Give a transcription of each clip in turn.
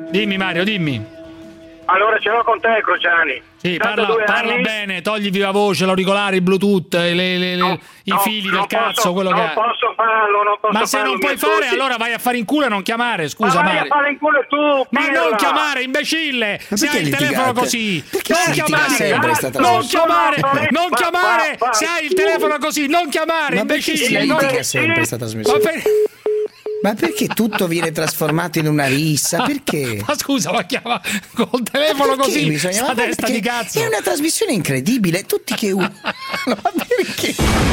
Dimmi Mario, dimmi. Allora ce l'ho con te, Cruciani. Sì, parla bene, togli viva voce, l'auricolare, il Bluetooth, i fili del cazzo, quello che non posso farlo. Ma se non puoi fare, allora vai a fare in culo e non chiamare, scusa Mario. Vai a fare in culo tu, ma non chiamare, imbecille! Se hai il telefono così, non chiamare, se hai il telefono così, non chiamare, imbecille! Litiga sempre questa trasmissione. Ma perché tutto viene trasformato in una rissa? Perché? Ma scusa, ma chiama col telefono così, sta testa di cazzo. È una trasmissione incredibile, tutti che ma perché?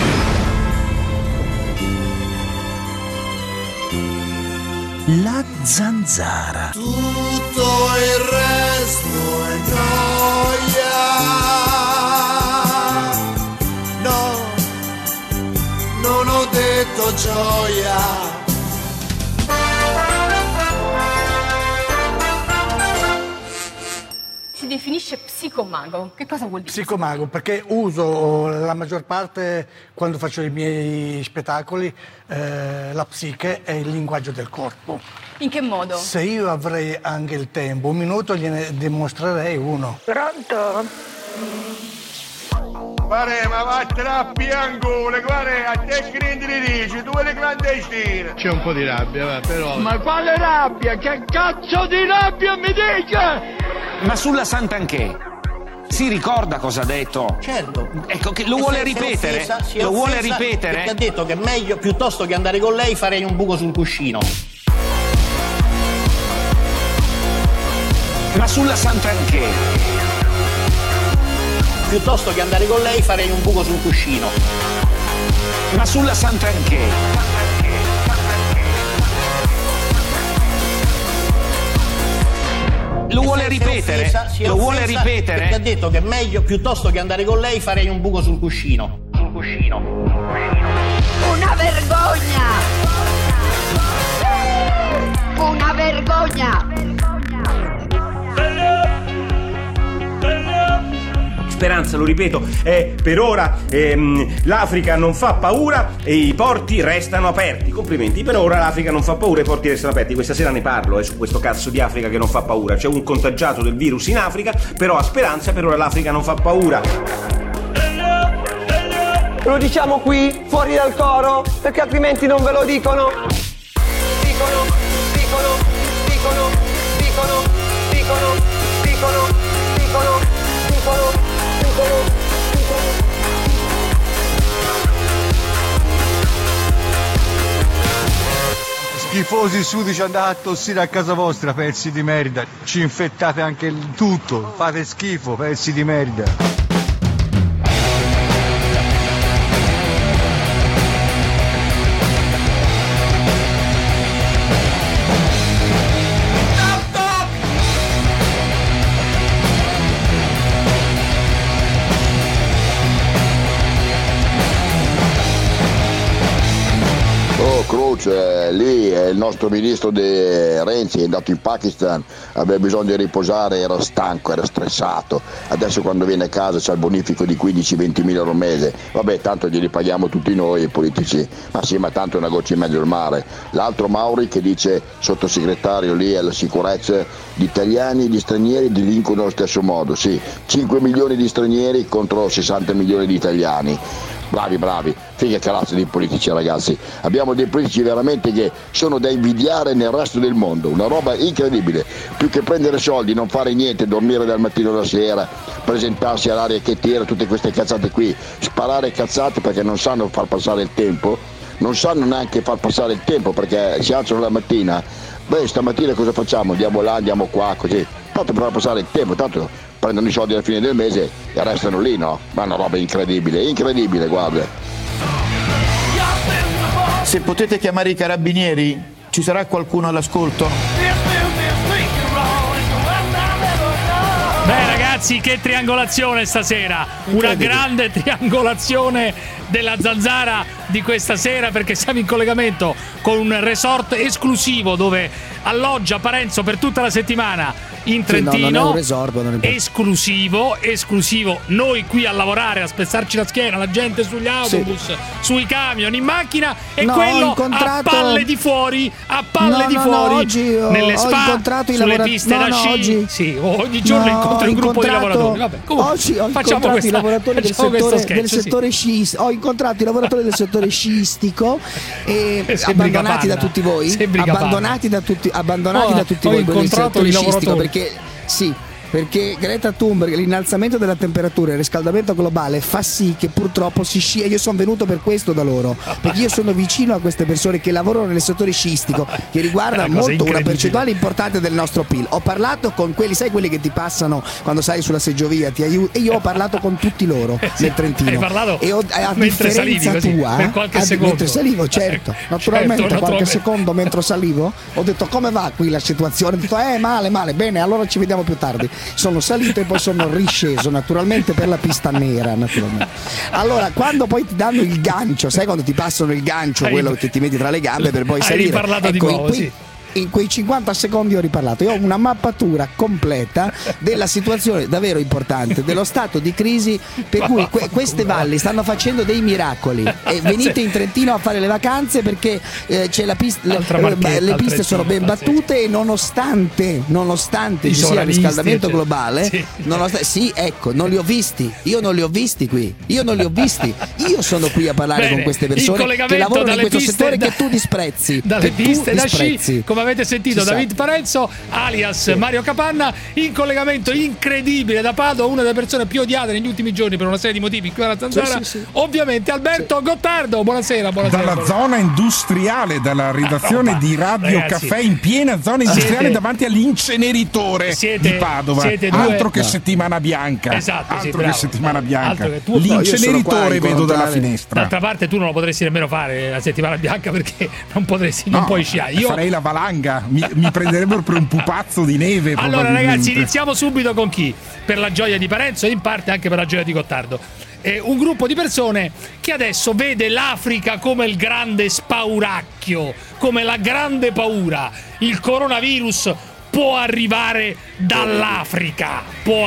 La zanzara. Tutto il resto è gioia. No, non ho detto gioia. Si definisce psicomago. Che cosa vuol dire? Psicomago, perché uso la maggior parte, quando faccio i miei spettacoli, la psiche e il linguaggio del corpo. In che modo? Se io avrei anche il tempo, un minuto gliene dimostrerei uno. Pronto? Guarda, ma vattene a piangole, guarda, a te che ne dici, tu le clandestine. C'è un po' di rabbia, va, però. Ma quale rabbia? Che cazzo di rabbia mi dice? Ma sulla Santanchè si ricorda cosa ha detto? Certo. Ecco, che lo vuole ripetere? Lo vuole ripetere? Perché ha detto che è meglio, piuttosto che andare con lei, farei un buco sul cuscino. Ma sulla Santanchè? Piuttosto che andare con lei, farei un buco sul cuscino. Ma sulla Santanchè? Lo vuole ripetere? Lo vuole ripetere? Perché ha detto che è meglio, piuttosto che andare con lei, farei un buco sul cuscino. Sul cuscino. Una vergogna! Una vergogna! Speranza, lo ripeto, per ora l'Africa non fa paura e i porti restano aperti. Complimenti, per ora l'Africa non fa paura e i porti restano aperti. Questa sera ne parlo su questo cazzo di Africa che non fa paura. C'è un contagiato del virus in Africa, però a Speranza per ora l'Africa non fa paura. Lo diciamo qui, fuori dal coro, perché altrimenti non ve lo dicono. Dicono. Schifosi sudici, andate a tossire a casa vostra, pezzi di merda. Ci infettate anche il tutto. Fate schifo, pezzi di merda. Lì il nostro ministro Renzi è andato in Pakistan, aveva bisogno di riposare, era stanco, era stressato. Adesso quando viene a casa c'ha il bonifico di 15-20 mila euro al mese. Vabbè, tanto glieli paghiamo tutti noi i politici. Ma sì, ma tanto è una goccia in mezzo al mare. L'altro Mauri che dice, sottosegretario lì alla sicurezza, gli italiani e gli stranieri delinquono allo stesso modo. Sì, 5 milioni di stranieri contro 60 milioni di italiani. Bravi, figa cazzo di politici, ragazzi. Abbiamo dei politici veramente che sono da invidiare nel resto del mondo, una roba incredibile. Più che prendere soldi, non fare niente, dormire dal mattino alla sera, presentarsi all'aria che tira, tutte queste cazzate qui, sparare cazzate perché non sanno far passare il tempo, non sanno neanche far passare il tempo perché si alzano la mattina. Beh, stamattina cosa facciamo? Andiamo là, andiamo qua, così. Tanto per far passare il tempo, tanto prendono i soldi alla fine del mese e restano lì, no? Ma è una roba incredibile, guarda. Se potete chiamare i carabinieri, ci sarà qualcuno all'ascolto? Beh ragazzi, che triangolazione stasera, una grande triangolazione della Zanzara di questa sera, perché siamo in collegamento con un resort esclusivo dove alloggia Parenzo per tutta la settimana in Trentino. No, non è un resort, non è... esclusivo. Noi qui a lavorare, a spezzarci la schiena, la gente sugli autobus, sui camion, in macchina, e quello a palle di fuori, oggi nelle spa, ho incontrato i sulle lavoratori, piste da sci. Oggi, sì, ogni giorno incontro un gruppo di lavoratori. Vabbè, oggi ho incontrato i lavoratori del settore sciistico. Ho incontrato i lavoratori del settore sciistico abbandonati da tutti voi, abbandonati da tutti voi del settore sciistico, perché Greta Thunberg, l'innalzamento della temperatura e il riscaldamento globale fa sì che purtroppo si scia. Io sono venuto per questo da loro, perché io sono vicino a queste persone che lavorano nel settore sciistico, che riguarda molto una percentuale importante del nostro PIL. Ho parlato con quelli, sai, quelli che ti passano quando sali sulla seggiovia, ti aiuto, e io ho parlato con tutti loro nel Trentino. Hai parlato e a differenza tua, per qualche secondo. Mentre salivo, certo, naturalmente, qualche secondo mentre salivo, ho detto: come va qui la situazione? Ho detto: male, bene, allora ci vediamo più tardi. Sono salito e poi sono risceso, naturalmente, per la pista nera, naturalmente. Allora, quando poi ti danno il gancio, sai quando ti passano il gancio, quello che ti metti tra le gambe per poi salire? Hai parlato di nuovo, sì. In quei 50 secondi ho riparlato. Io ho una mappatura completa della situazione davvero importante, dello stato di crisi per cui queste valli stanno facendo dei miracoli, e venite in Trentino a fare le vacanze perché c'è la pista, le piste sono ben battute, e nonostante ci sia il riscaldamento globale, non li ho visti. Io non li ho visti qui. Io sono qui a parlare con queste persone che lavorano in questo settore che tu disprezzi. Dalle piste da sci, come avete sentito, David Parenzo alias Mario Capanna, in collegamento incredibile da Padova, una delle persone più odiate negli ultimi giorni per una serie di motivi qui alla Zanzara, ovviamente Alberto Gottardo. Buonasera. Dalla zona industriale, dalla redazione di Radio Caffè, in piena zona industriale, davanti all'inceneritore di Padova. Altro che settimana bianca. Settimana bianca. L'inceneritore vedo dalla finestra. D'altra parte tu non lo potresti nemmeno fare la settimana bianca, perché non puoi sciare. Io farei la valanga, mi prenderebbero per un pupazzo di neve. Allora ragazzi, iniziamo subito con chi? Per la gioia di Parenzo e in parte anche per la gioia di Gottardo. Un gruppo di persone che adesso vede l'Africa come il grande spauracchio, come la grande paura. Il coronavirus può arrivare dall'Africa.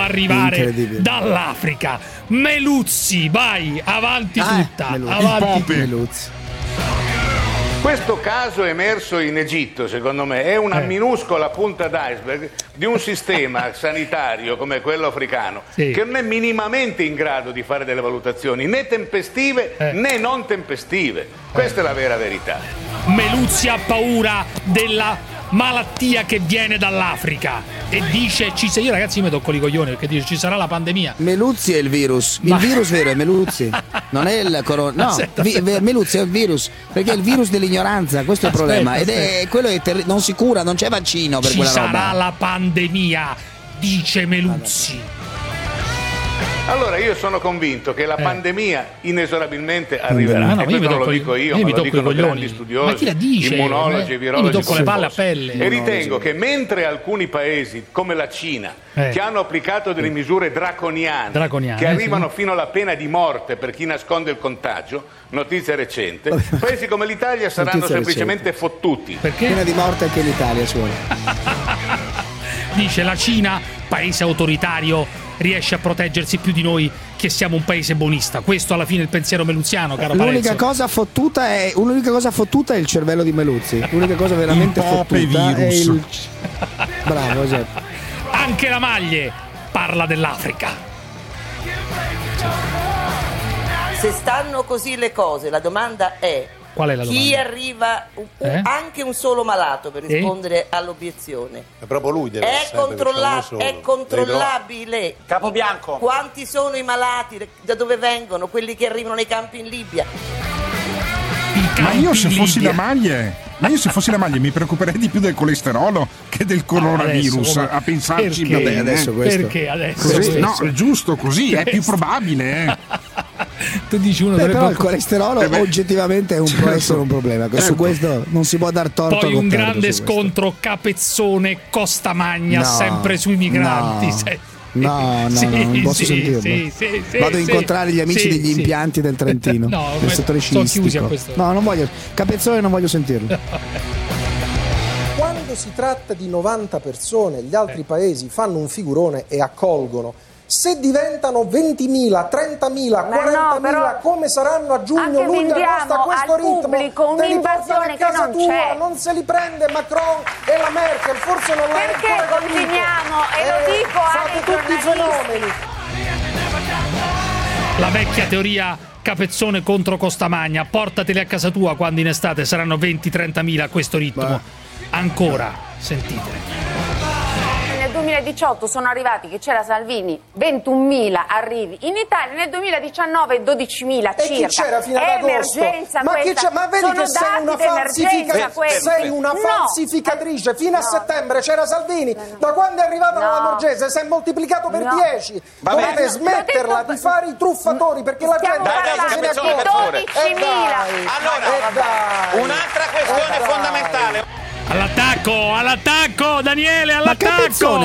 Meluzzi, vai, avanti tutta. Avanti Meluzzi. Questo caso emerso in Egitto, secondo me, è una minuscola punta d'iceberg di un sistema sanitario come quello africano, che non è minimamente in grado di fare delle valutazioni né tempestive né non tempestive. Questa è la vera verità. Meluzzi ha paura della malattia che viene dall'Africa e dice io ragazzi mi tocco i coglioni, perché dice ci sarà la pandemia. Meluzzi è il virus. Il virus vero è Meluzzi, non è il corona. No, Meluzzi è il virus, perché è il virus dell'ignoranza, questo è il problema. Ed è quello che non si cura, non c'è vaccino per quella roba. Ci sarà la pandemia, dice Meluzzi. Allora io sono convinto che la pandemia inesorabilmente arriverà. E questo non lo dico io, ma lo dicono grandi studiosi, ma chi la dice? Immunologi, virologi. Mi tocco le palle a pelle. E ritengo che mentre alcuni paesi come la Cina, che hanno applicato delle misure draconiane che arrivano fino alla pena di morte per chi nasconde il contagio, notizia recente, paesi come l'Italia saranno semplicemente fottuti. Perché? Pena di morte anche l'Italia suona. Dice la Cina, paese autoritario, riesce a proteggersi più di noi che siamo un paese buonista. Questo alla fine è il pensiero meluziano, caro Parenzo. L'unica cosa fottuta è il cervello di Meluzzi. L'unica cosa veramente fottuta è il bravo, esatto. Anche la Maglie parla dell'Africa. Se stanno così le cose, la domanda è: qual è la domanda? Chi arriva anche un solo malato per rispondere all'obiezione? È proprio lui deve essere. È controllabile. Capobianco. Quanti sono i malati? Da dove vengono? Quelli che arrivano nei campi in Libia? Ma io se fossi la Maglie mi preoccuperei di più del colesterolo che del coronavirus, a pensarci bene. Adesso questo? Perché adesso? Così, no, è giusto così, è più probabile. Tu dici uno però il colesterolo oggettivamente può essere un problema. Su questo non si può dar torto. Poi un grande scontro Capezzone Costamagna sempre sui migranti. No, non posso sentirlo. Vado a incontrare gli amici degli impianti del Trentino, del settore sciistico. No, non voglio. Capezzone non voglio sentirlo. Quando si tratta di 90 persone, gli altri paesi fanno un figurone e accolgono. Se diventano 20.000, 30.000, 40.000, come saranno a giugno, luglio, agosto, a questo ritmo, te li portano a casa tua, non se li prende Macron e la Merkel, forse non l'hai ancora capito. Perché continuiamo, e lo dico fate tutti i fenomeni. La vecchia teoria Capezzone contro Costamagna, portateli a casa tua quando in estate saranno 20-30.000 a questo ritmo. Ancora, sentite. Nel 2018 sono arrivati, che c'era Salvini, 21.000 arrivi in Italia, nel 2019 12.000 circa. E chi c'era fino ad agosto? Emergenza ma questa. Ma vedi che sei una falsificatrice. Fino a settembre c'era Salvini, da quando è arrivata la Lamorgese si è moltiplicato per 10. Dovete smetterla di fare i truffatori, perché la gente se ne accorge. 12.000. Allora, un'altra questione fondamentale. All'attacco, Daniele, all'attacco!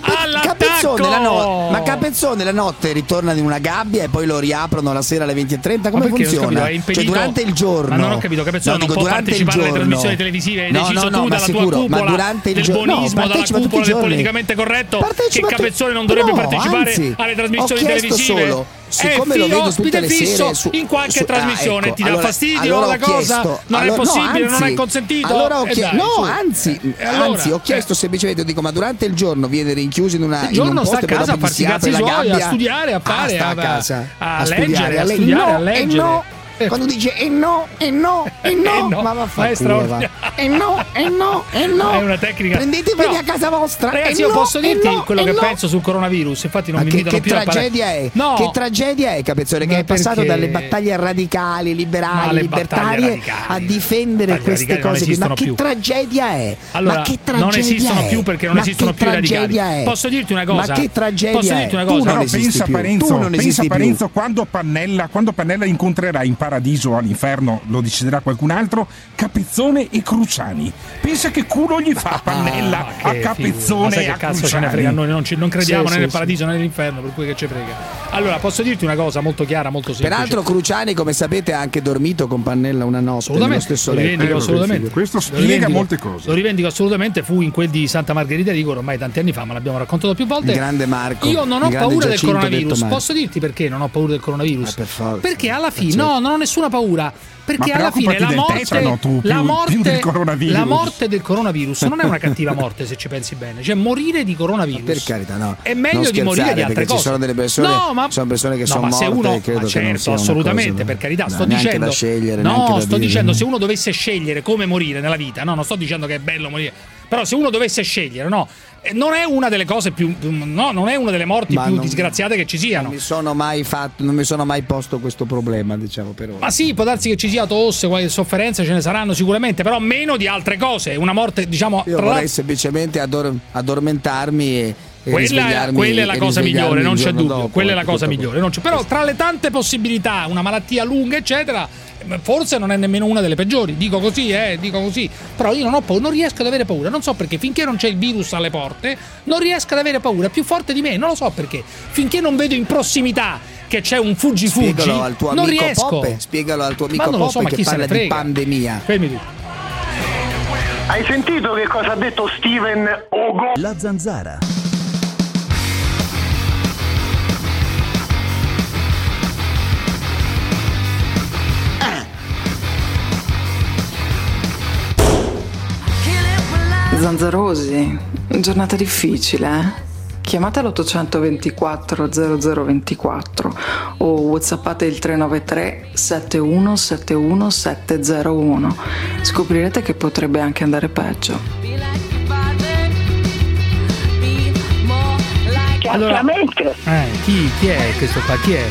Ma Capezzone la notte ritorna in una gabbia e poi lo riaprono la sera alle 20:30. Come funziona? Cioè durante il giorno. Ma non ho capito, Capezzone non può partecipare alle trasmissioni televisive, hai deciso tu dalla tua cupola del buonismo, dalla cupola del politicamente corretto, che Capezzone non dovrebbe partecipare alle trasmissioni televisive. Siccome lo vedo tutte le sere in qualche trasmissione, ti dà fastidio la cosa? Non è possibile, non è consentito? Anzi, ho chiesto semplicemente, dico, ma durante il giorno viene rinchiuso in una giorno sta a casa a farsi i cazzi suoi, a studiare, a fare, a leggere, a studiare, a leggere. Quando dice no, ma vaffanculo. È una tecnica. Prendeteveli a casa vostra. Ragazzi, io posso dirti quello che penso sul coronavirus. Infatti non mi invitano più a parlare. Che tragedia è, Capezzone, che è passato dalle battaglie radicali, liberali, libertarie a difendere queste cose. Ma che tragedia è? Allora, non esistono più perché non esistono più i radicali. Posso dirti una cosa? Ma che tragedia è? Pensa Parenzo, quando Pannella incontrerà in paradiso o all'inferno, lo deciderà qualcun altro, Capezzone e Cruciani. Pensa che culo gli fa Pannella a Capezzone e a cazzo ce ne frega, noi non crediamo né nel paradiso né nell'inferno, per cui che ci frega. Allora, posso dirti una cosa molto chiara, molto semplice. Peraltro Cruciani, come sapete, ha anche dormito con Pannella una notte nello stesso letto. Lo rivendico assolutamente. Questo spiega molte cose. Lo rivendico assolutamente, fu in quel di Santa Margherita di Goro ormai tanti anni fa, ma l'abbiamo raccontato più volte. Grande Marco. Io non ho paura del coronavirus. Posso dirti perché non ho paura del coronavirus? Perché alla fine non ho nessuna paura. Perché alla fine la morte del coronavirus non è una cattiva morte, se ci pensi bene. Cioè, morire di coronavirus, per carità, no, è meglio di morire di altre cose. Ci sono delle persone, sono persone che sono morte, credo che non sia assolutamente, per carità, sto dicendo da scegliere, dicendo se uno dovesse scegliere come morire nella vita, non sto dicendo che è bello morire, però se uno dovesse scegliere, non è una delle cose non è una delle morti più disgraziate che ci siano. Non mi sono mai posto questo problema, diciamo, per ora. Ma sì, può darsi che ci sia tosse, qualche sofferenza ce ne saranno sicuramente, però meno di altre cose. Una morte, diciamo, io vorrei semplicemente addormentarmi e quella è la cosa migliore, non c'è dubbio. Quella è la cosa migliore, però tra le tante possibilità, una malattia lunga eccetera, forse non è nemmeno una delle peggiori, dico così, però io non ho paura, non riesco ad avere paura, non so perché, finché non c'è il virus alle porte non riesco ad avere paura, è più forte di me, non lo so perché, finché non vedo in prossimità che c'è un fuggi non riesco. Spiegalo al tuo amico Poppe che parla di pandemia. Hai sentito che cosa ha detto Steven Ogo? La Zanzara. Zanzarosi, giornata difficile, eh? Chiamate l'824 0024 o whatsappate il 393 7171 701. Scoprirete che potrebbe anche andare peggio. Allora, chi è questo qua? Chi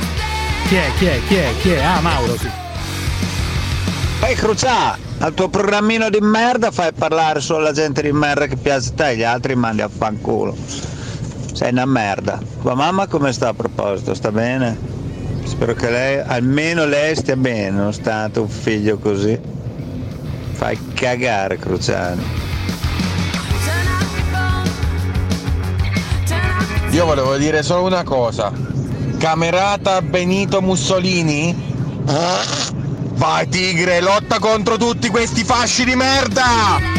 è? Ah, Mauro, sì. Poi Crucià, al tuo programmino di merda fai parlare solo la gente di merda che piace a te, gli altri mandi a fanculo. Sei una merda. Tua mamma come sta a proposito? Sta bene? Spero che almeno lei stia bene, nonostante un figlio così. Fai cagare, Cruciani. Io volevo dire solo una cosa. Camerata Benito Mussolini? Vai Tigre, lotta contro tutti questi fasci di merda!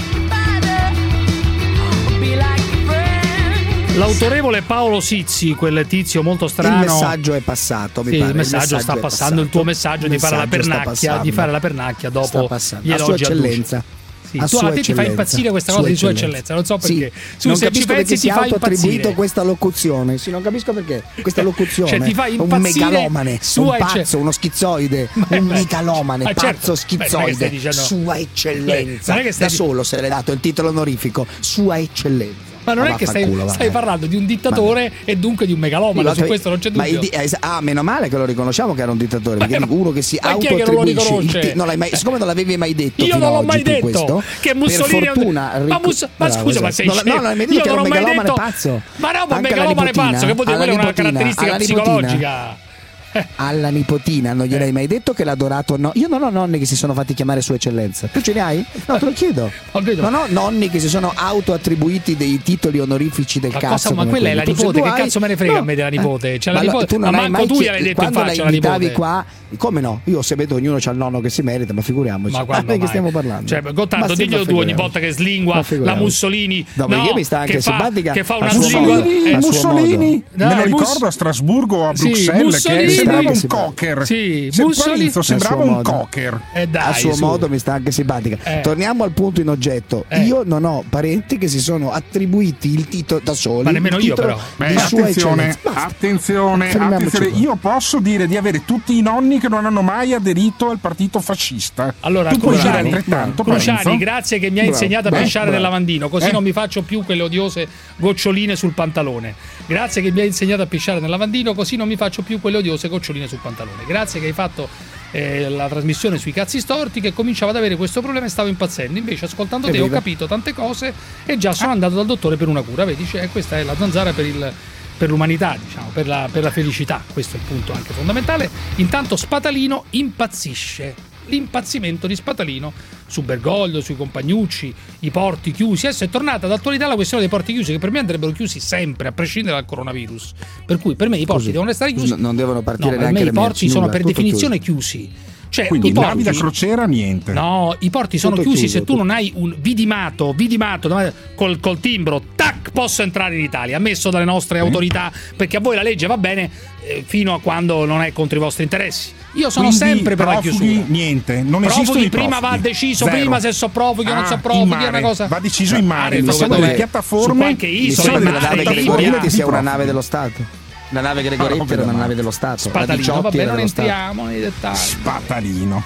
L'autorevole Paolo Sizzi, quel tizio molto strano. Il messaggio è passato, mi pare. Il messaggio sta passando, il tuo messaggio di fare la pernacchia dopo gli elogi a Eccellenza. Sì, a te ti fa impazzire questa cosa di Sua Eccellenza, non so perché. Sì, non capisco perché si è autoattribuito questa locuzione. Sì, non capisco perché questa locuzione. Cioè, ti fa un megalomane, un pazzo, uno schizoide, un megalomane, pazzo schizoide. Sua Eccellenza. Da solo se l'è dato il titolo onorifico, Sua Eccellenza. Ma non è che stai parlando di un dittatore e dunque di un megalomane, su questo non c'è dubbio. Meno male che lo riconosciamo che era un dittatore, perché uno che si autoattribuisce. Siccome non l'avevi mai detto, io non l'ho mai detto che Mussolini ma scusa, ma sei scemo? Io non l'ho mai detto. Pazzo. Ma no, ma megalomane pazzo, che vuol dire, quella è una caratteristica psicologica. Alla nipotina non gliel'hai mai detto che l'ha adorato? No, io non ho nonni che si sono fatti chiamare Sua Eccellenza. Tu ce ne hai? No, te lo chiedo. Non ho nonni che si sono autoattribuiti dei titoli onorifici del cazzo. Ma quella è la nipote, che cazzo me ne frega a me della nipote? Cioè, la nipote, ma manco tu gliel'hai detto in faccia la nipote. Qua, come no? Io se vedo ognuno c'ha il nonno che si merita, ma figuriamoci. Ma quando che stiamo parlando? Cioè, Gottardo, diglielo tu ogni volta che slingua la Mussolini. No, perché mi sta anche simpatica. Che fa una slingua. Mussolini? Me lo ricordo a Strasburgo o a Bruxelles, che sembrava un cocker. Sì, Mussolini sembrava un cocker. A suo modo mi sta anche simpatica. Torniamo al punto in oggetto. Io non ho parenti che si sono attribuiti il titolo da soli. Ma nemmeno io, però. Attenzione. Io posso dire di avere tutti i nonni che non hanno mai aderito al partito fascista. Allora, tu puoi dire altrettanto. Cruciani, grazie che mi ha insegnato a pisciare nel lavandino, così non mi faccio più quelle odiose goccioline sul pantalone. Grazie che mi hai insegnato a pisciare nel lavandino, così non mi faccio più quelle odiose goccioline sul pantalone. Grazie che hai fatto la trasmissione sui cazzi storti, che cominciavo ad avere questo problema e stavo impazzendo. Invece ascoltando te ho capito tante cose e già sono andato dal dottore per una cura. Vedi, questa è la zanzara per l'umanità, diciamo, per la felicità. Questo è il punto anche fondamentale. Intanto Spatalino impazzisce. L'impazzimento di Spatalino su Bergoglio, sui Compagnucci, i porti chiusi. Adesso è tornata d'attualità la questione dei porti chiusi, che per me andrebbero chiusi sempre, a prescindere dal coronavirus. Per cui per me i porti devono restare chiusi. Non devono partire neanche per me i porti sono per definizione chiusi. Cioè, quindi navi da crociera niente. No, i porti sono chiusi se tu non hai un vidimato col timbro, tac, posso entrare in Italia, ammesso dalle nostre autorità, perché a voi la legge va bene fino a quando non è contro i vostri interessi. Io sono sempre per la chiusura. Niente, non esistono i profughi. Prima va deciso, prima se so profughi o non so profughi, è una cosa. Va deciso in mare, mi sembra delle piattaforme. Anche isola, la nave Gregoretti sia una nave dello Stato. La nave Gregoretti era una nave dello Stato. Spatalino, vabbè, non entriamo nei dettagli. Spatalino.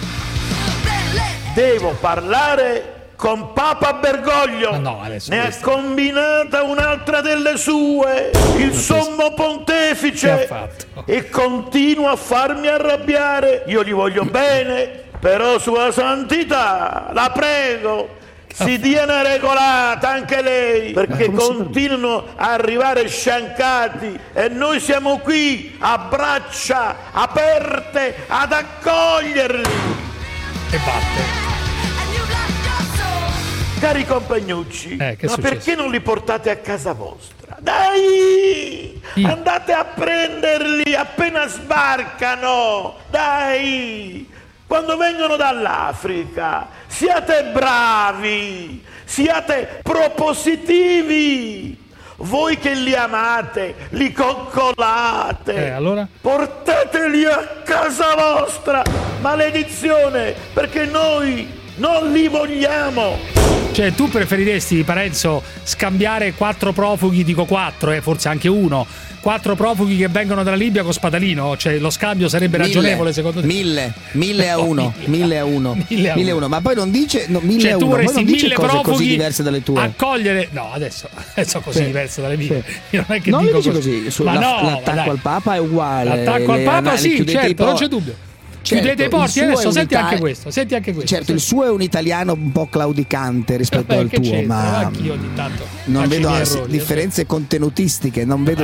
Devo parlare con Papa Bergoglio. Ne ha combinata un'altra delle sue, il sommo pontefice, e continua a farmi arrabbiare. Io gli voglio bene, però Sua Santità, la prego, si dia una regolata anche lei, perché continuano a arrivare sciancati e noi siamo qui a braccia aperte ad accoglierli. E batte. Cari compagnucci, ma perché non li portate a casa vostra? Dai! Andate a prenderli appena sbarcano! Dai! Quando vengono dall'Africa, siate bravi, siate propositivi. Voi che li amate, li coccolate, allora? Portateli a casa vostra, maledizione, perché noi non li vogliamo. Cioè, tu preferiresti, Parenzo, scambiare 4 profughi, dico 4, forse anche 1, 4 profughi che vengono dalla Libia con Spatalino? Cioè, lo scambio sarebbe ragionevole secondo te? 1000 a 1, ma poi non dice 1000 a 1, poi non dice cose così diverse dalle tue. Accogliere, no, adesso così diverse dalle mie. Io non è che non dico così. L'attacco al Papa è uguale. L'attacco al Papa sì, certo, non c'è dubbio. Chiudete i porti, adesso senti anche questo. Certo, il suo è un italiano un po' claudicante rispetto al tuo, ma anch'io ogni tanto non vedo differenze contenutistiche,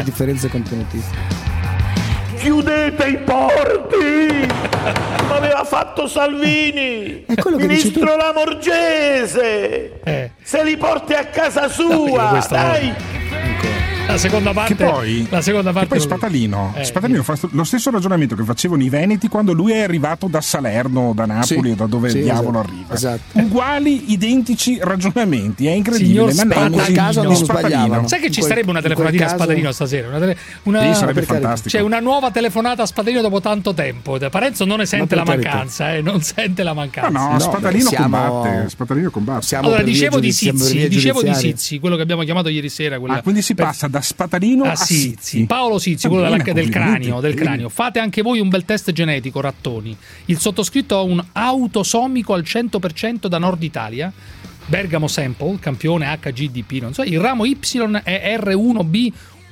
Chiudete i porti! Come aveva fatto Salvini, ministro Lamorgese! Se li porti a casa sua, dai! La seconda parte. Che poi Spatalino fa lo stesso ragionamento che facevano i veneti quando lui è arrivato da Salerno, da Napoli o da dove il diavolo arriva. Esatto. Uguali, identici ragionamenti. È incredibile. Signor ma in caso non sbagliavano. Sai che ci sarebbe una telefonatina a Spatalino stasera? Sì, sarebbe fantastico. C'è una nuova telefonata a Spatalino dopo tanto tempo. Parenzo non ne sente la mancanza, non sente la mancanza. No, Spatalino combatte. Spatalino combatte. Allora, dicevo di Sizzi, quello che abbiamo chiamato ieri sera. Quindi si passa da Spatalino a Sizzi. Paolo Sizzi, quello del cranio. Fate anche voi un bel test genetico, rattoni. Il sottoscritto ha un autosomico al 100% da Nord Italia. Bergamo Sample, campione HGDP, non so. Il ramo Y è R1B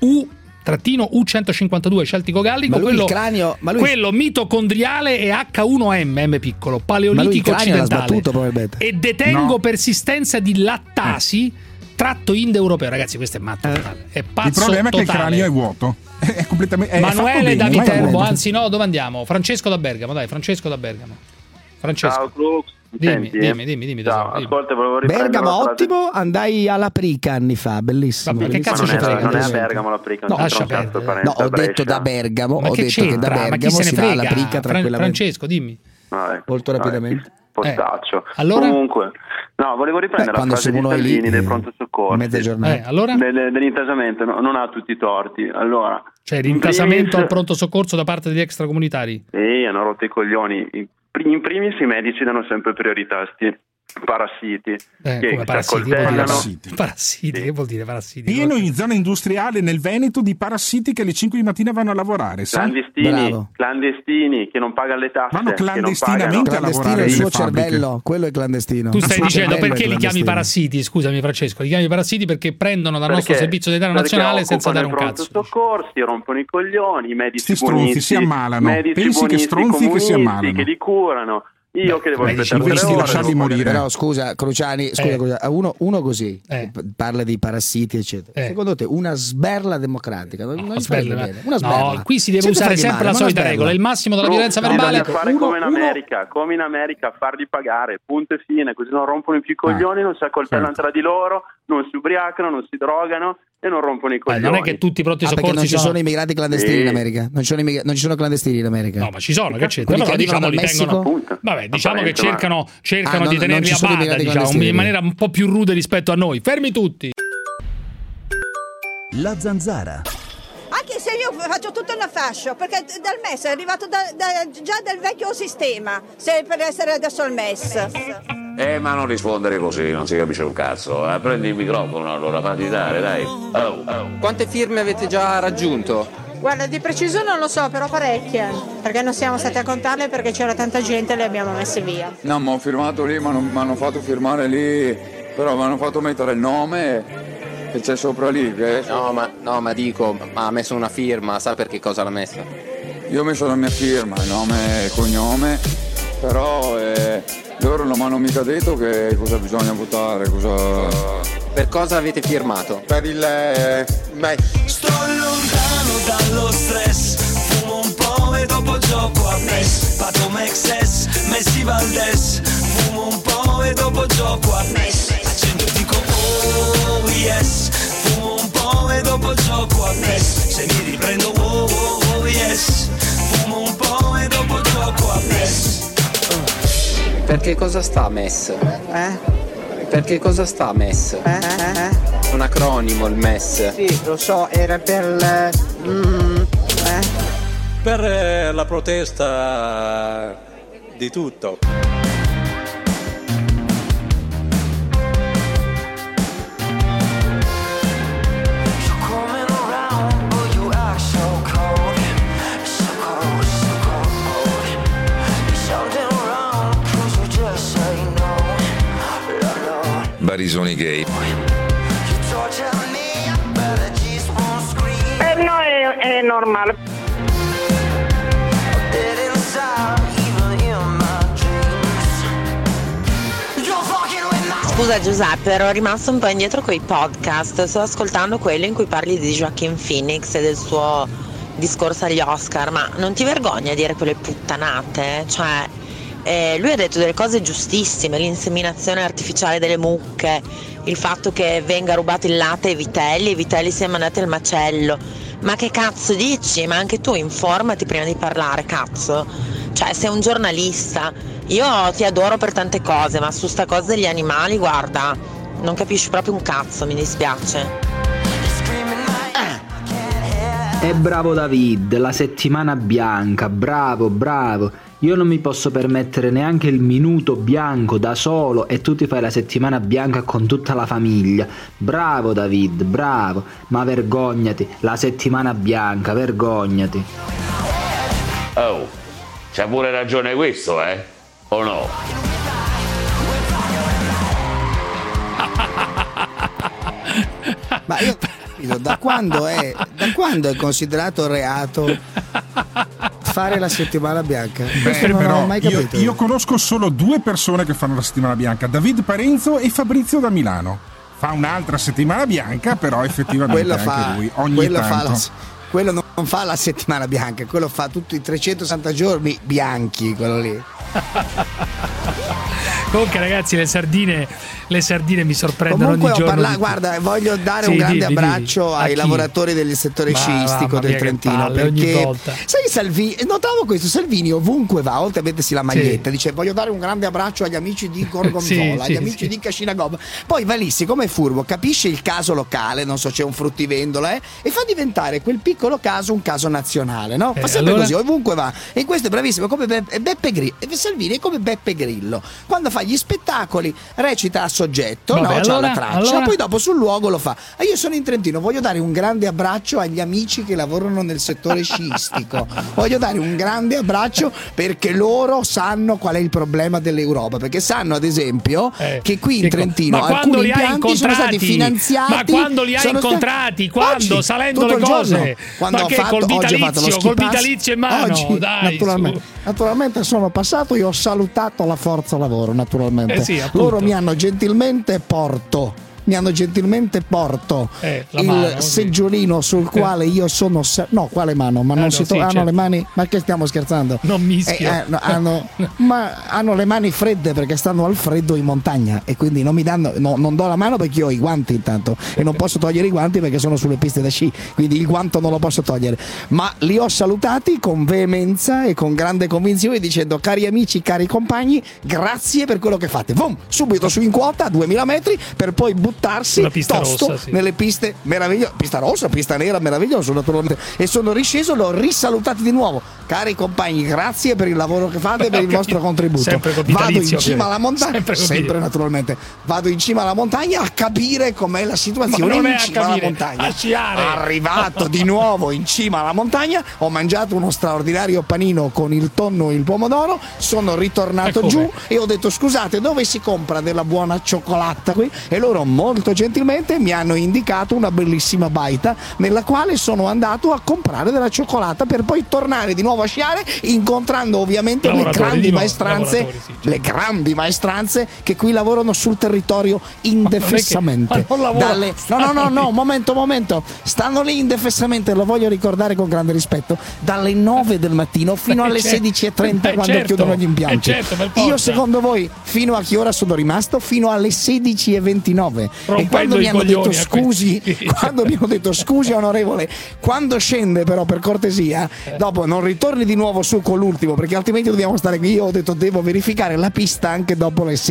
U-152 Celtico Gallico, quello mitocondriale è H1M, M piccolo, paleolitico occidentale. E detengo persistenza di lattasi tratto indoeuropeo. Ragazzi, questo è matto totale. È pazzo. Il problema totale. È che il cranio è vuoto. È completamente Manuele da Viterbo, anzi no, dove andiamo? Francesco da Bergamo, dai, Francesco. Ciao Crux. Dimmi. Ciao, ascolta, volevo riprendere Bergamo ottimo, andai alla Prica anni fa, bellissimo. Vabbè, che cazzo c'è frega? Non è a Bergamo la Prica, no, ho detto da Bergamo, che da Bergamo si va alla Prica tranquillamente. Francesco, dimmi. Molto rapidamente. Postaccio. Allora? Comunque, no, volevo riprendere la frase di Salvini del pronto soccorso. Allora? Dell'intasamento, non ha tutti i torti. Allora, cioè l'intasamento al pronto soccorso da parte degli extracomunitari? Sì, hanno rotto i coglioni. In primis i medici danno sempre priorità a sti parassiti che parassiti, che vuol dire parassiti? Pieno in zona industriale nel Veneto di parassiti che alle 5 di mattina vanno a lavorare. Clandestini che non pagano le tasse, vanno clandestinamente a lavorare. Il suo cervello, quello è clandestino. Tu stai dicendo perché li chiami parassiti? Scusami Francesco, li chiami parassiti perché prendono dal nostro servizio sanitario nazionale senza dare un cazzo. Soccorsi, rompono i coglioni, i medici stronzi si ammalano. Pensi che stronzi che si ammalano, che li curano. Io che devo aspettare lasciarli morire. Però scusa Cruciani, uno così parla di parassiti eccetera. Secondo te una sberla democratica non bene? Una sberla. No, qui si deve usare sempre la solita regola, il massimo della violenza verbale. Bisogna fare come in America, farli pagare, punto e fine, così non rompono più i coglioni, non si accoltellano tra di loro, non si ubriacano, non si drogano e non rompono i coglioni. Non è che tutti i pronti soccorsi perché non ci sono immigrati clandestini in America. Non ci sono clandestini in America. No, ma ci sono, che c'è? Quelli che arrivano dal Messico. Vabbè, diciamo che cercano di tenerli a bada, diciamo, in maniera un po' più rude rispetto a noi. Fermi tutti. La Zanzara. Anche se io faccio tutto una fascia, perché dal MES è arrivato già dal vecchio sistema, se per essere adesso al MES. Ma non rispondere così, non si capisce un cazzo. Prendi il microfono allora, fatti dare, dai. Quante firme avete già raggiunto? Guarda, di preciso non lo so, però parecchie. Perché non siamo stati a contarle perché c'era tanta gente e le abbiamo messe via. No, ma ho firmato lì, mi hanno fatto firmare lì, però mi hanno fatto mettere il nome che c'è sopra lì. No, ma dico, ha messo una firma, sa per che cosa l'ha messa? Io ho messo la mia firma, il nome e il cognome, però loro non mi hanno mica detto che cosa bisogna votare, Per cosa avete firmato? Per il MES. Sto lontano dallo stress, fumo un po' e dopo gioco a MES. Pato Mexes, Messi Valdes, fumo un po' e dopo gioco a MES. Accendo e dico oh yes, fumo un po' e dopo gioco a MES. Se mi riprendo oh yes, fumo un po' e dopo gioco a MES. Perché cosa sta MES? Perché cosa sta MES? Un acronimo il MES. Sì, lo so, era per Per la protesta di tutto. Barisoni gay. Per noi è normale. Scusa Giuseppe, ero rimasto un po' indietro coi podcast. Sto ascoltando quello in cui parli di Joaquin Phoenix e del suo discorso agli Oscar, ma non ti vergogna a dire quelle puttanate? Cioè, Lui ha detto delle cose giustissime, l'inseminazione artificiale delle mucche, il fatto che venga rubato il latte ai vitelli e i vitelli siano mandati al macello. Ma che cazzo dici? Ma anche tu informati prima di parlare, cazzo. Cioè, sei un giornalista. Io ti adoro per tante cose, ma su sta cosa degli animali, guarda, non capisci proprio un cazzo, mi dispiace. E bravo David, la settimana bianca, bravo. Io non mi posso permettere neanche il minuto bianco da solo e tu ti fai la settimana bianca con tutta la famiglia. Bravo David, bravo, ma vergognati, la settimana bianca, vergognati. Oh, c'ha pure ragione questo, o no? Ma io da quando è considerato reato fare la settimana bianca? Beh, non però, ho mai capito. Io conosco solo 2 persone che fanno la settimana bianca, David Parenzo e Fabrizio da Milano. Fa un'altra settimana bianca, però effettivamente anche lui ogni tanto. Quello non fa la settimana bianca, quello fa tutti i 360 giorni bianchi, quello lì. Comunque ragazzi, le sardine mi sorprendono ogni giorno. Guarda, voglio dare un grande abbraccio ai lavoratori del settore sciistico del Trentino, perché sai, Salvini, notavo questo, Salvini ovunque va, oltre a mettersi la maglietta, dice voglio dare un grande abbraccio agli amici di Gorgonzola, agli amici di Cascinagova, poi va lì, siccome è furbo, capisce il caso locale, non so, c'è un fruttivendola, e fa diventare quel piccolo caso un caso nazionale, no? Fa sempre così, ovunque va, e questo è bravissimo, come Beppe Grillo. Salvini è come Beppe Grillo, quando fa gli spettacoli recita a soggetto, c'ha la traccia, poi dopo sul luogo lo fa. Io sono in Trentino, voglio dare un grande abbraccio agli amici che lavorano nel settore sciistico, voglio dare un grande abbraccio perché loro sanno qual è il problema dell'Europa, perché sanno ad esempio che qui in Trentino alcuni impianti sono stati finanziati. Ma quando li hai incontrati? Quando? Oggi, salendo le cose? Quando col vitalizio in mano? Oggi, dai, naturalmente sono passato, io ho salutato la forza lavoro, naturalmente. Loro mi hanno gentilmente porto il seggiolino sul quale io sono quale mano? Ma non si hanno le mani, ma che stiamo scherzando? Non mischio. Hanno le mani fredde perché stanno al freddo in montagna e quindi non mi danno, non do la mano perché io ho i guanti intanto e non posso togliere i guanti perché sono sulle piste da sci, quindi il guanto non lo posso togliere, ma li ho salutati con veemenza e con grande convinzione dicendo: cari amici, cari compagni, grazie per quello che fate. Subito su in quota a 2000 metri per poi buttarsi tosto nelle piste meravigliose, pista rossa, pista nera, meraviglioso naturalmente, e sono risceso, l'ho risalutati di nuovo: cari compagni, grazie per il lavoro che fate, per il vostro contributo. Vado in cima alla montagna, sempre naturalmente vado in cima alla montagna a capire com'è la situazione in cima alla montagna. Arrivato di nuovo in cima alla montagna, ho mangiato uno straordinario panino con il tonno e il pomodoro, sono ritornato giù e ho detto: scusate, dove si compra della buona cioccolata qui? E loro molto gentilmente mi hanno indicato una bellissima baita nella quale sono andato a comprare della cioccolata per poi tornare di nuovo a sciare, incontrando ovviamente le grandi maestranze che qui lavorano sul territorio indefessamente. Momento, stanno lì indefessamente, lo voglio ricordare con grande rispetto, dalle 9 del mattino fino alle 16:30 quando chiudono gli impianti. Io secondo voi fino a che ora sono rimasto? Fino alle 16:29. E quando mi hanno detto scusi onorevole, quando scende però per cortesia dopo non ritorni di nuovo su con l'ultimo perché altrimenti dobbiamo stare qui, io ho detto devo verificare la pista anche dopo le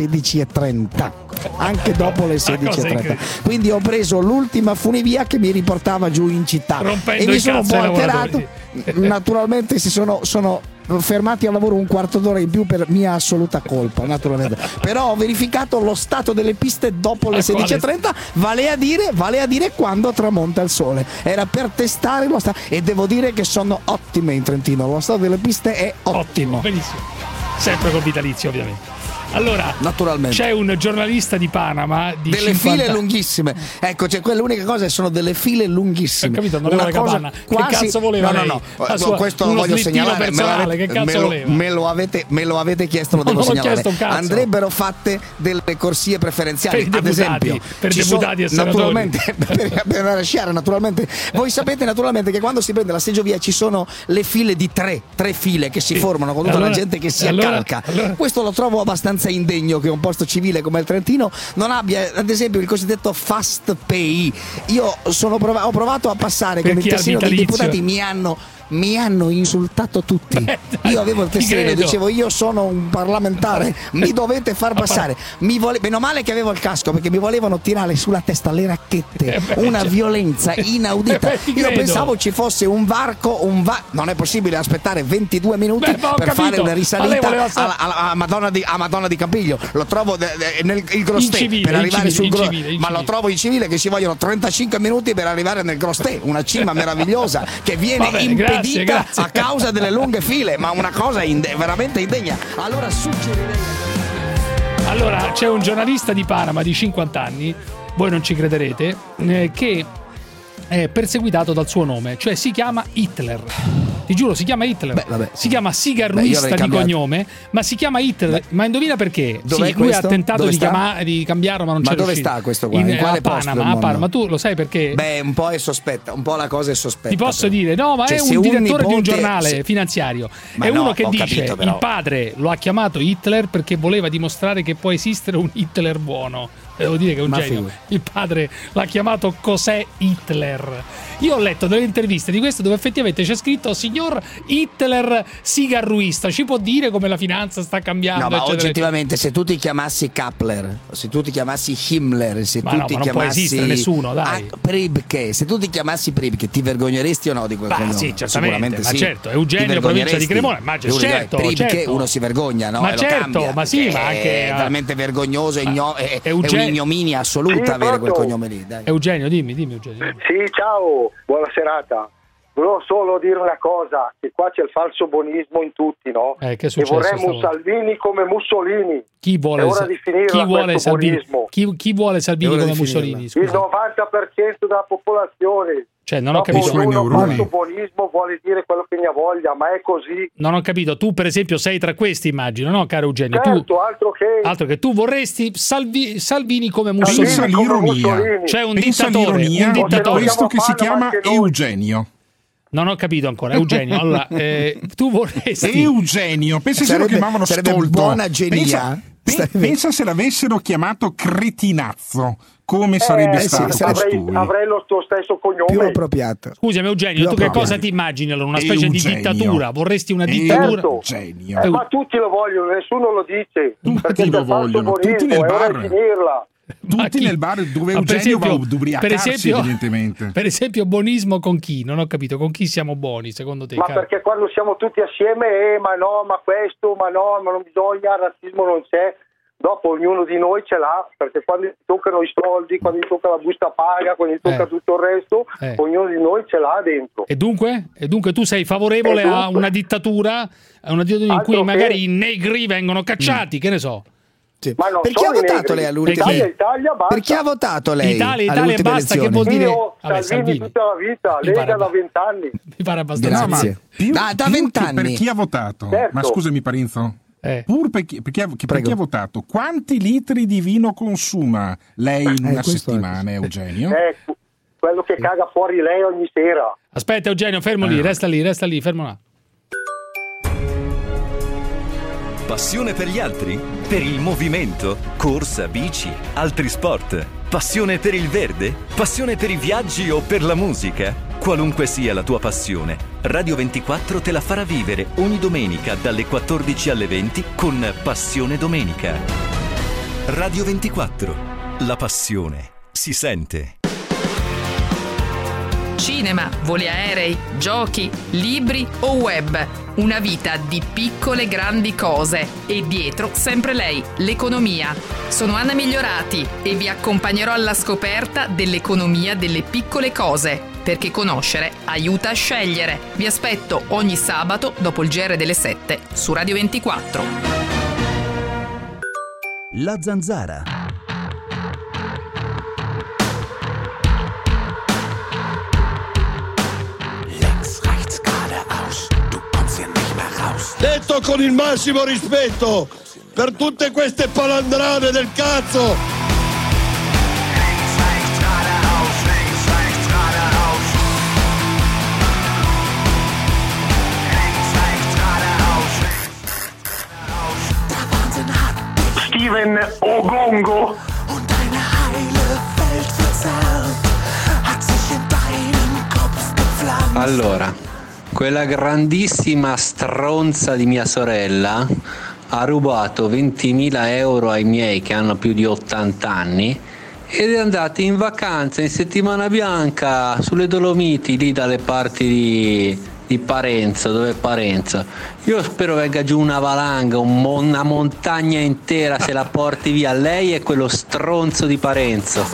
16:30, quindi ho preso l'ultima funivia che mi riportava giù in città e mi sono un po' alterato. Naturalmente sono fermati al lavoro un quarto d'ora in più per mia assoluta colpa, naturalmente. Però ho verificato lo stato delle piste dopo le 16:30, vale a dire quando tramonta il sole. Era per testare lo stato e devo dire che sono ottime in Trentino, lo stato delle piste è ottimo. Benissimo. Sempre col vitalizio ovviamente. Allora, naturalmente c'è un giornalista di Panama di delle 50... file lunghissime. Ecco, cioè l'unica cosa sono delle file lunghissime. Ho capito, non una cosa Capanna. Quasi... Che cazzo voleva lei? No. Questo lo voglio segnalare. Che cazzo voleva? Me lo avete chiesto, lo devo segnalare. Andrebbero fatte delle corsie preferenziali, ad esempio, per deputati e senatori. Naturalmente per andare a sciare, naturalmente. Voi sapete naturalmente che quando si prende la seggiovia ci sono le file di tre file che si formano con tutta la gente che si accalca. Questo lo trovo abbastanza indegno che un posto civile come il Trentino non abbia, ad esempio, il cosiddetto fast pay. Io ho provato a passare con il tessino dei deputati, mi hanno insultato tutti. Io avevo il tessino, dicevo io sono un parlamentare, mi dovete far passare. Meno male che avevo il casco, perché mi volevano tirare sulla testa le racchette, una violenza inaudita. Io pensavo ci fosse un varco, non è possibile aspettare 22 minuti per fare una risalita a Madonna di Campiglio. Lo trovo il Grostè per arrivare sul Grostè, ma lo trovo in civile che ci vogliono 35 minuti per arrivare nel Grostè, una cima meravigliosa che viene impedita a causa delle lunghe file, ma una cosa veramente indegna. Allora c'è un giornalista di Panama di 50 anni, voi non ci crederete, che è perseguitato dal suo nome, cioè si chiama Hitler. Ti giuro, si chiama Hitler. Si chiama Sigarruista di cognome, ma si chiama Hitler. Ma indovina perché? Lui ha tentato di cambiarlo, ma non c'è riuscito. Ma dove sta questo qua? In quale posto del mondo? A Panama, tu lo sai perché? Un po' è sospetta, un po' la cosa è sospetta. Ti posso dire, no, ma è un direttore di un giornale finanziario. È uno che dice, il padre lo ha chiamato Hitler perché voleva dimostrare che può esistere un Hitler buono. Devo dire che è un genio. Il padre l'ha chiamato cos'è Hitler. Io ho letto delle interviste di questo dove effettivamente c'è scritto signor Hitler Sigarruista, ci può dire come la finanza sta cambiando? No, ma oggettivamente se tu ti chiamassi Kappler, se tu ti chiamassi Himmler, se tu ti chiamassi, non può esistere nessuno, dai. Pribke, se tu ti chiamassi Pribke, ti vergogneresti o no di quel cognome? Sì, certamente, ma certo, Eugenio, provincia di Cremona, ma certo, Pribke uno si vergogna, no? Ma certo, ma sì, ma anche è veramente vergognoso, è un'ignominia assoluta avere quel cognome lì, dai. Eugenio, dimmi Eugenio. Sì, ciao, buona serata. Volevo solo dire una cosa, che qua c'è il falso buonismo in tutti, no? Che è successo? E vorremmo Salvini come Mussolini. Chi vuole Salvini? Chi vuole Salvini come Mussolini? Scusa. Il 90% della popolazione. Cioè, non ho capito. Il falso buonismo vuole dire quello che ne ha voglia, ma è così. Non ho capito. Tu, per esempio, sei tra questi, immagino, no, caro Eugenio? Certo, altro che tu vorresti Salvini come Mussolini. Pensa l'ironia. Cioè un dittatore. Questo che si chiama Eugenio. Non ho capito ancora, Eugenio. Allora, tu vorresti Eugenio, pensa se lo chiamavano stolto. Buona genia. Pensa se l'avessero chiamato cretinazzo, come sarebbe stato costui. Avrei lo stesso cognome. Più appropriato. Scusami Eugenio, tu che cosa ti immagini allora? Una specie di dittatura? Vorresti una dittatura? Eugenio. Ma tutti lo vogliono, nessuno lo dice. Tutti lo vogliono, tutti nel bar. Tutti nel bar dove Eugenio va ad ubriacarsi, evidentemente. Per esempio, buonismo con chi? Non ho capito, con chi siamo buoni secondo te? Ma perché quando siamo tutti assieme, ma no, ma questo, ma no, ma non bisogna, il razzismo non c'è. Dopo ognuno di noi ce l'ha, perché quando gli toccano i soldi, quando gli tocca la busta paga, quando gli tocca tutto il resto, ognuno di noi ce l'ha dentro. E dunque tu sei favorevole a una dittatura, in cui magari i negri vengono cacciati, che ne so? Sì. Ma per chi ha votato lei all'ultimo? Italia basta. Per chi ha votato lei? Italia basta, che vuol dire? Salvini tutta la vita, Lega da 20 anni. Mi pare abbastanza. Grazie. Da 20 anni. Per chi ha votato? Certo. Ma scusami Parenzo. Pur per chi ha votato, quanti litri di vino consuma lei in una settimana, Eugenio? Quello che caga fuori lei ogni sera. Aspetta Eugenio, fermo lì, resta lì, fermo là. Passione per gli altri? Per il movimento? Corsa, bici, altri sport? Passione per il verde? Passione per i viaggi o per la musica? Qualunque sia la tua passione, Radio 24 te la farà vivere ogni domenica dalle 14 alle 20 con Passione Domenica. Radio 24. La passione si sente. Cinema, voli aerei, giochi, libri o web. Una vita di piccole grandi cose. E dietro sempre lei, l'economia. Sono Anna Migliorati e vi accompagnerò alla scoperta dell'economia delle piccole cose. Perché conoscere aiuta a scegliere. Vi aspetto ogni sabato dopo il GR delle 7 su Radio 24. La Zanzara. Detto con il massimo rispetto per tutte queste palandrane del cazzo. Steven Ogongo. Allora, quella grandissima stronza di mia sorella ha rubato 20.000 euro ai miei che hanno più di 80 anni ed è andata in vacanza in settimana bianca sulle Dolomiti, lì dalle parti di Parenzo, dove è Parenzo. Io spero venga giù una valanga, una montagna intera, se la porti via lei e quello stronzo di Parenzo.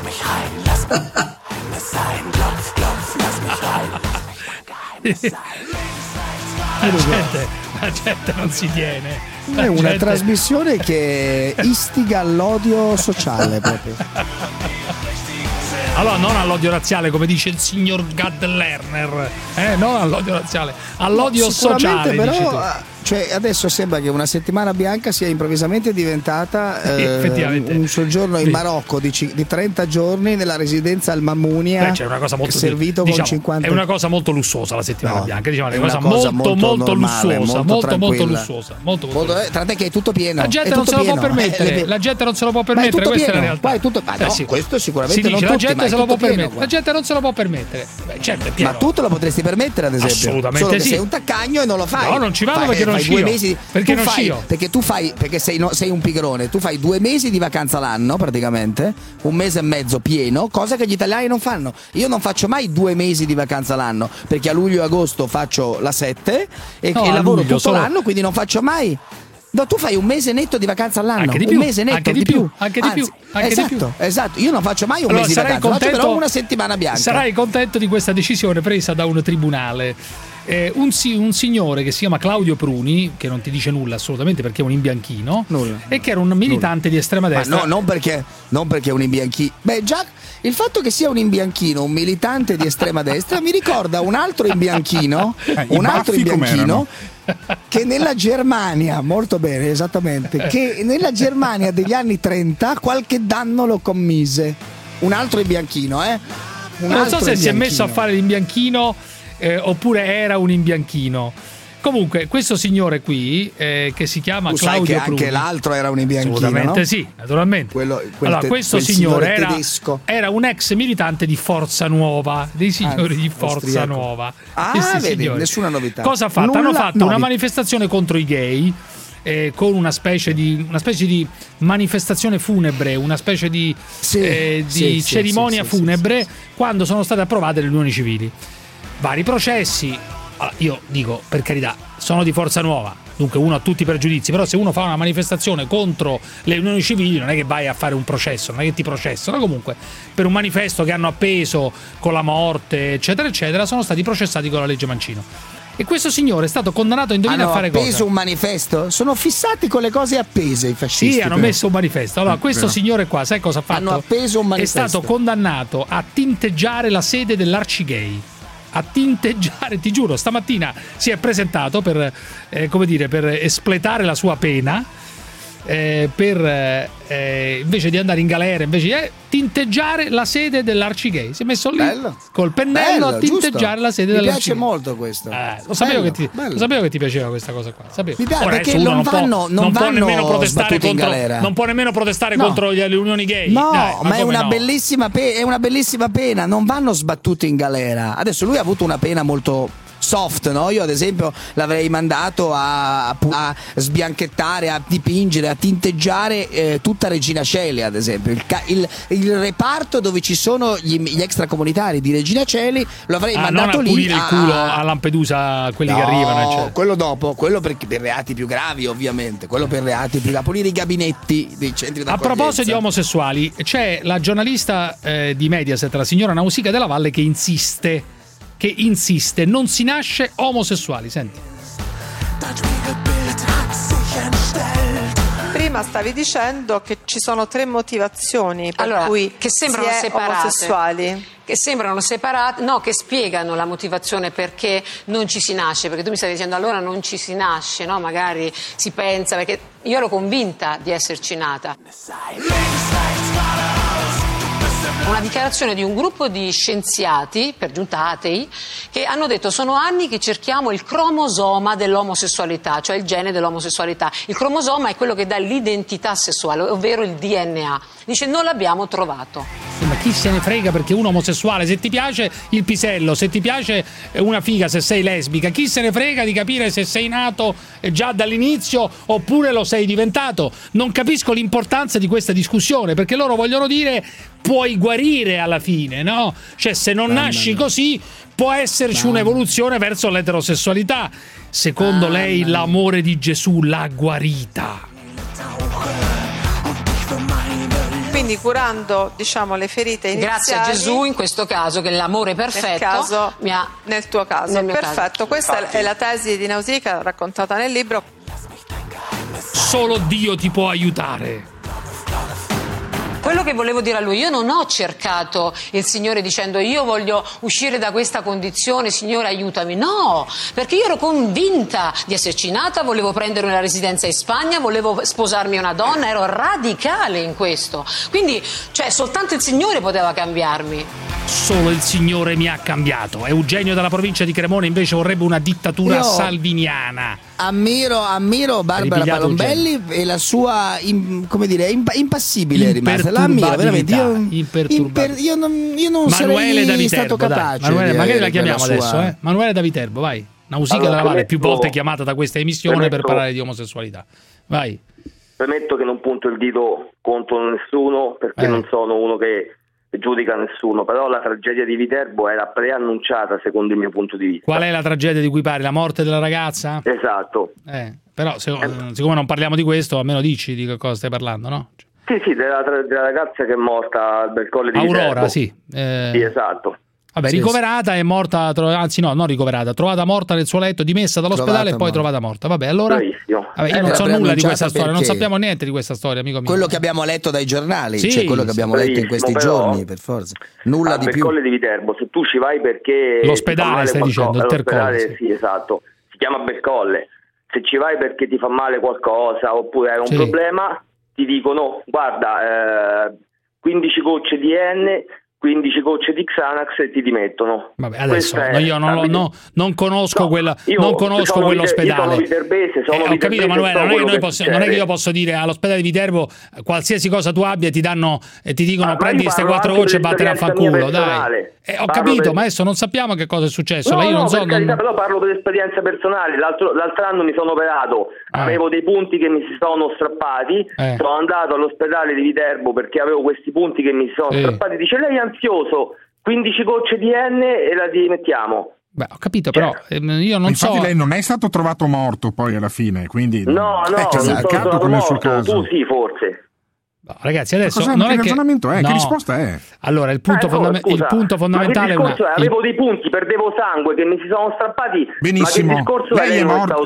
La gente non si tiene. È una trasmissione che istiga all'odio sociale proprio. Allora, non all'odio razziale, come dice il signor Gad Lerner, non all'odio razziale, all'odio sociale. Però, cioè, adesso sembra che una settimana bianca sia improvvisamente diventata un soggiorno in Marocco di 30 giorni nella residenza al Mammunia. C'è una cosa molto servito con 50. È una cosa molto lussuosa la settimana bianca, diciamo, è una cosa molto normale, lussuosa, molto lussuosa, molto tant'è che è tutto pieno. La gente non se lo può permettere, la gente non se lo può permettere, questa è la realtà. Questo sicuramente si non dice, tutti, la gente se lo può permettere. La gente non se lo può permettere. Certo, è pieno. Ma tu te lo potresti permettere, ad esempio? Assolutamente solo che sì. sei un taccagno e non lo fai. No, non ci vado perché non scio. 2 mesi perché non scio. Perché sei un pigrone. Tu fai 2 mesi di vacanza l'anno praticamente, 1 mese e mezzo pieno, cosa che gli italiani non fanno. Io non faccio mai 2 mesi di vacanza l'anno, perché a luglio e agosto faccio la 7 e lavoro tutto l'anno, quindi non faccio mai. No, tu fai 1 mese netto di vacanza all'anno, anche di più, 1 mese netto anche di più, anche di più, anche di più. Esatto, io non faccio mai 1 mese di vacanza, faccio però una settimana bianca. Sarai contento di questa decisione presa da un tribunale. Un signore che si chiama Claudio Pruni, che non ti dice nulla assolutamente perché è un imbianchino, e che era un militante di estrema destra. Ma non perché è un imbianchino. Beh, già il fatto che sia un imbianchino, un militante di estrema destra, mi ricorda un altro imbianchino, che nella Germania, molto bene, esattamente, che nella Germania degli anni 30 qualche danno lo commise. Un altro imbianchino, non so se si è messo a fare l'imbianchino oppure era un imbianchino. Comunque, questo signore qui, che si chiama Claudio Pruni, anche l'altro era un imbianchino. Assolutamente, no? Sì, naturalmente. Questo signore era un ex militante di Forza Nuova, dei signori di Forza Nuova. Vedi, nessuna novità. Cosa ha fatto? Hanno fatto una manifestazione contro i gay. Con una specie di manifestazione funebre, una specie di cerimonia funebre quando sono state approvate le unioni civili. Vari processi. Allora, io dico, per carità, sono di Forza Nuova, dunque uno ha tutti i pregiudizi, però se uno fa una manifestazione contro le unioni civili non è che vai a fare un processo, non è che ti processano. Comunque, per un manifesto che hanno appeso con la morte, eccetera, eccetera, sono stati processati con la legge Mancino. E questo signore è stato condannato a indovinare a fare cosa? Hanno appeso un manifesto? Sono fissati con le cose appese i fascisti. Sì, hanno messo un manifesto. Allora, questo signore qua, sai cosa ha fatto? Hanno appeso un manifesto. È stato condannato a tinteggiare la sede dell'Arcigay. A tinteggiare, ti giuro, stamattina si è presentato per espletare la sua pena, invece di andare in galera, invece di tinteggiare la sede dell'Arcigay. Si è messo lì col pennello a tinteggiare la sede dell'Arcigay. Mi piace molto questo. Lo sapevo che ti piaceva questa cosa qua. Sapevo. Mi piace, perché non può nemmeno protestare contro le unioni gay. No, ma è una bellissima pena. Non vanno sbattuti in galera. Adesso lui ha avuto una pena molto soft, no? Io ad esempio l'avrei mandato a sbianchettare, a dipingere, a tinteggiare tutta Regina Coeli, ad esempio il reparto dove ci sono gli extracomunitari di Regina Coeli, lo avrei mandato lì il culo a Lampedusa, quelli che arrivano, eccetera. Quello dopo, quello per reati più gravi, ovviamente, quello per reati più, a pulire i gabinetti dei centri d'accoglienza. A proposito di omosessuali, c'è la giornalista di Mediaset, la signora Nausicaa Della Valle, che insiste, non si nasce omosessuali. Senti. prima stavi dicendo che ci sono 3 motivazioni per cui che sembrano separate, omosessuali. Che sembrano separate, no, che spiegano la motivazione perché non ci si nasce, perché tu mi stavi dicendo allora non ci si nasce, no? Magari si pensa, perché io ero convinta di esserci nata. Una dichiarazione di un gruppo di scienziati, per giunta atei, che hanno detto sono anni che cerchiamo il cromosoma dell'omosessualità, cioè il gene dell'omosessualità. Il cromosoma è quello che dà l'identità sessuale, ovvero il DNA. Dice non l'abbiamo trovato. Ma chi se ne frega, perché uno omosessuale, se ti piace il pisello, se ti piace una figa, se sei lesbica, chi se ne frega di capire se sei nato già dall'inizio oppure lo sei diventato? Non capisco l'importanza di questa discussione, perché loro vogliono dire puoi guarire alla fine, no? Cioè se non nasci così può esserci un'evoluzione verso l'eterosessualità. Secondo lei l'amore di Gesù l'ha guarita. Quindi curando, diciamo, le ferite iniziali. Grazie a Gesù in questo caso, che l'amore perfetto nel tuo caso. Perfetto, questa è la tesi di Nausicaa raccontata nel libro. Solo Dio ti può aiutare. Quello che volevo dire a lui, io non ho cercato il Signore dicendo io voglio uscire da questa condizione, Signore aiutami, no, perché io ero convinta di esserci nata, volevo prendere una residenza in Spagna, volevo sposarmi una donna, ero radicale in questo, quindi cioè soltanto il Signore poteva cambiarmi. Solo il Signore mi ha cambiato. Eugenio dalla provincia di Cremona invece vorrebbe una dittatura salviniana. Ammiro Barbara Palombelli e la sua impassibile è rimasta. La ammiro veramente. Io non sarei stato capace. Manuele, magari la chiamiamo adesso, Manuele da Viterbo, vai. Nausicaa della Valle, più volte chiamata da questa emissione per parlare di omosessualità. Vai. Premetto che non punto il dito contro nessuno, perché non sono uno che giudica nessuno, però la tragedia di Viterbo era preannunciata secondo il mio punto di vista. Qual è la tragedia di cui parli? La morte della ragazza? Esatto. Però siccome non parliamo di questo, almeno dici di che cosa stai parlando, no? Sì, della ragazza che è morta al bel colle di Aurora, Viterbo. sì. Sì, esatto. Vabbè, ricoverata è morta, anzi no, non ricoverata, trovata morta nel suo letto, dimessa dall'ospedale e poi trovata morta. Vabbè, allora vabbè, io non so nulla di questa storia, non sappiamo niente di questa storia, amico mio. Quello che abbiamo letto dai giornali, cioè quello che abbiamo letto in questi giorni, per forza. Nulla di più. Colle di Viterbo, se tu ci vai perché l'ospedale stai dicendo, il Tercolle. Sì, esatto. Si chiama Belcolle. Se ci vai perché ti fa male qualcosa oppure hai un problema, ti dicono guarda, 15 gocce di N, 15 gocce di Xanax e ti dimettono. Vabbè, adesso io non conosco quell'ospedale. Io sono viterbese, ho capito, Manuela, non è che io posso dire all'ospedale di Viterbo qualsiasi cosa tu abbia ti dicono prendi queste 4 gocce e vattene a fanculo, dai. Ho capito, ma adesso non sappiamo che cosa è successo. Io non so. Però parlo per esperienza personale. L'altro anno mi sono operato, avevo dei punti che mi si sono strappati. Sono andato all'ospedale di Viterbo perché avevo questi punti che mi si sono strappati. Dice lei è ansioso, 15 gocce di N e la dimettiamo. Beh, ho capito, però io non so. Infatti lei non è stato trovato morto poi alla fine, quindi no, non sono trovato morto. Tu sì, forse. No, ragazzi, adesso non è che ragionamento è? No. Che risposta è? Allora, il punto fondamentale è avevo dei punti, perdevo sangue che mi si sono strappati. Benissimo. Ma che discorso lei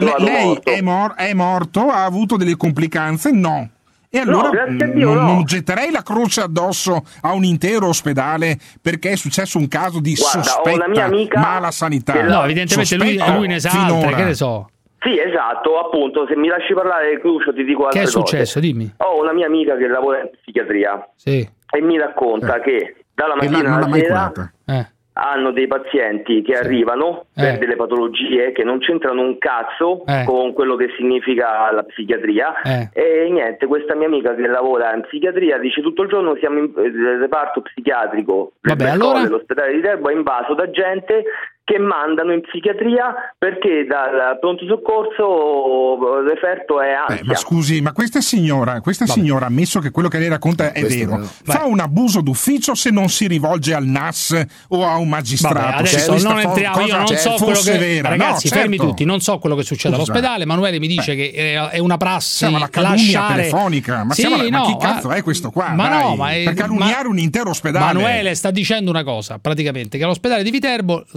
è morto? È morto, ha avuto delle complicanze? No. E allora non getterei la croce addosso a un intero ospedale perché è successo un caso di sospetta mala sanità. No, evidentemente lui ne sa altre, che ne so. Sì, esatto, appunto, se mi lasci parlare Crucio ti dico altre cose. Che è successo? Dimmi. Ho una mia amica che lavora in psichiatria e mi racconta che dalla mattina alla sera hanno dei pazienti che arrivano per delle patologie che non c'entrano un cazzo con quello che significa la psichiatria e niente, questa mia amica che lavora in psichiatria dice tutto il giorno siamo in reparto psichiatrico dell'ospedale di Viterbo è invaso da gente che mandano in psichiatria perché dal pronto soccorso il referto è ansia. Ma scusi, ma questa signora ha ammesso che quello che lei racconta è vero. Fa un abuso d'ufficio se non si rivolge al NAS o a un magistrato. Adesso non entriamo, io non so quello che vera. Ragazzi, fermi tutti, non so quello che succede all'ospedale. Emanuele mi dice che è una prassi la calunnia telefonica. Ma chi cazzo è questo qua? Per calunniare un intero ospedale. Emanuele sta dicendo una cosa, praticamente, che all'ospedale di Viterbo, l'ospedale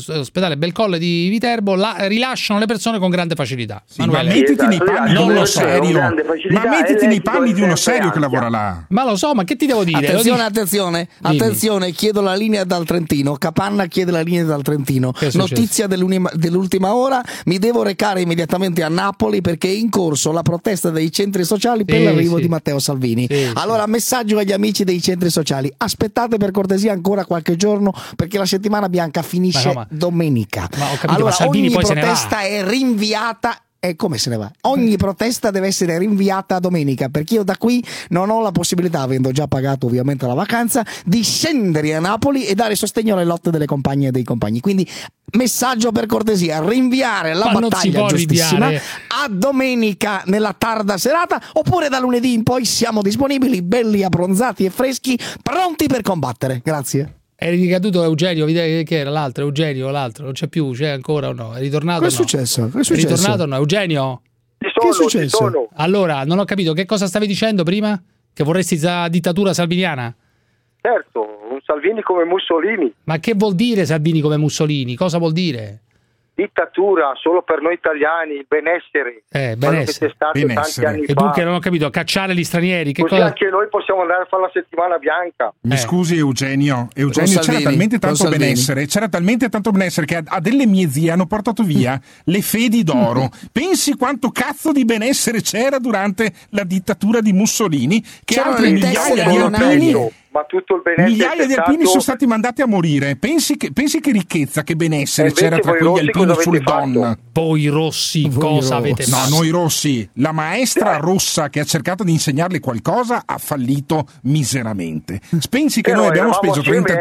dall'ospedale Belcolle di Viterbo rilasciano le persone con grande facilità. Sì, ma mettiti nei panni di uno serio. Ma mettiti nei panni di uno serio che lavora là. Ma lo so, ma che ti devo dire? Attenzione, chiedo la linea dal Trentino. Capanna chiede la linea dal Trentino. Notizia dell'ultima ora, mi devo recare immediatamente a Napoli perché è in corso la protesta dei centri sociali per l'arrivo di Matteo Salvini. Allora, messaggio agli amici dei centri sociali: aspettate per cortesia ancora qualche giorno perché la settimana bianca finisce domenica. Allora, ogni protesta è rinviata. E come se ne va? Ogni protesta deve essere rinviata a domenica, perché io da qui non ho la possibilità, avendo già pagato ovviamente la vacanza, di scendere a Napoli e dare sostegno alle lotte delle compagne e dei compagni. Quindi messaggio per cortesia: rinviare la battaglia giustissima a domenica nella tarda serata, oppure da lunedì in poi siamo disponibili, belli abbronzati e freschi, pronti per combattere. Grazie. È ricaduto Eugenio, che era l'altro, Eugenio, l'altro, non c'è più, c'è ancora o no? È ritornato? Che è successo? È ritornato o no? Eugenio? Che è successo? Allora, non ho capito, che cosa stavi dicendo prima? Che vorresti la dittatura salviniana? Certo, un Salvini come Mussolini. Ma che vuol dire Salvini come Mussolini? Cosa vuol dire? Dittatura solo per noi italiani, il benessere. Benessere. Tanti anni e dunque non ho capito, cacciare gli stranieri. Che così cosa... anche noi possiamo andare a fare la settimana bianca. Mi scusi Eugenio, c'era talmente tanto benessere che a delle mie zie hanno portato via le fedi d'oro. Pensi quanto cazzo di benessere c'era durante la dittatura di Mussolini, che altre migliaia di alpini... Ma tutto il benessere migliaia di alpini sono stati mandati a morire. Pensi che ricchezza, che benessere c'era tra quegli alpini sulle donne. Voi rossi cosa avete fatto? No, noi rossi. La maestra rossa che ha cercato di insegnarle qualcosa ha fallito miseramente. Pensi che noi abbiamo speso 30...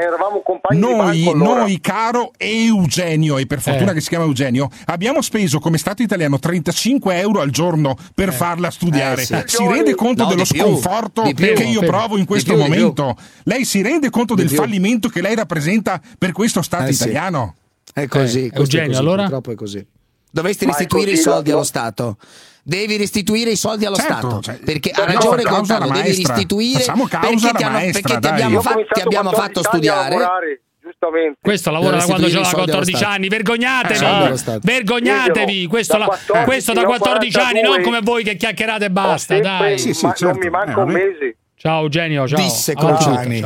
Noi, caro Eugenio, e per fortuna che si chiama Eugenio, abbiamo speso come Stato italiano 35 euro al giorno per farla studiare. Si rende conto dello sconforto che io provo in questo momento? Lei si rende conto del fallimento che lei rappresenta per questo Stato italiano? È così, Eugenio, così, allora? purtroppo è così. Dovresti restituire i soldi allo Stato. Devi restituire i soldi allo Stato, perché ha ragione Contano, devi restituire perché ti abbiamo fatto studiare. Questo lavora da quando aveva 14 anni. Vergognatevi. Questo da 14 anni, non come voi che chiacchierate e basta. Dai. Non mi manca un mese. Ciao Eugenio, ciao. Disse Cruciani.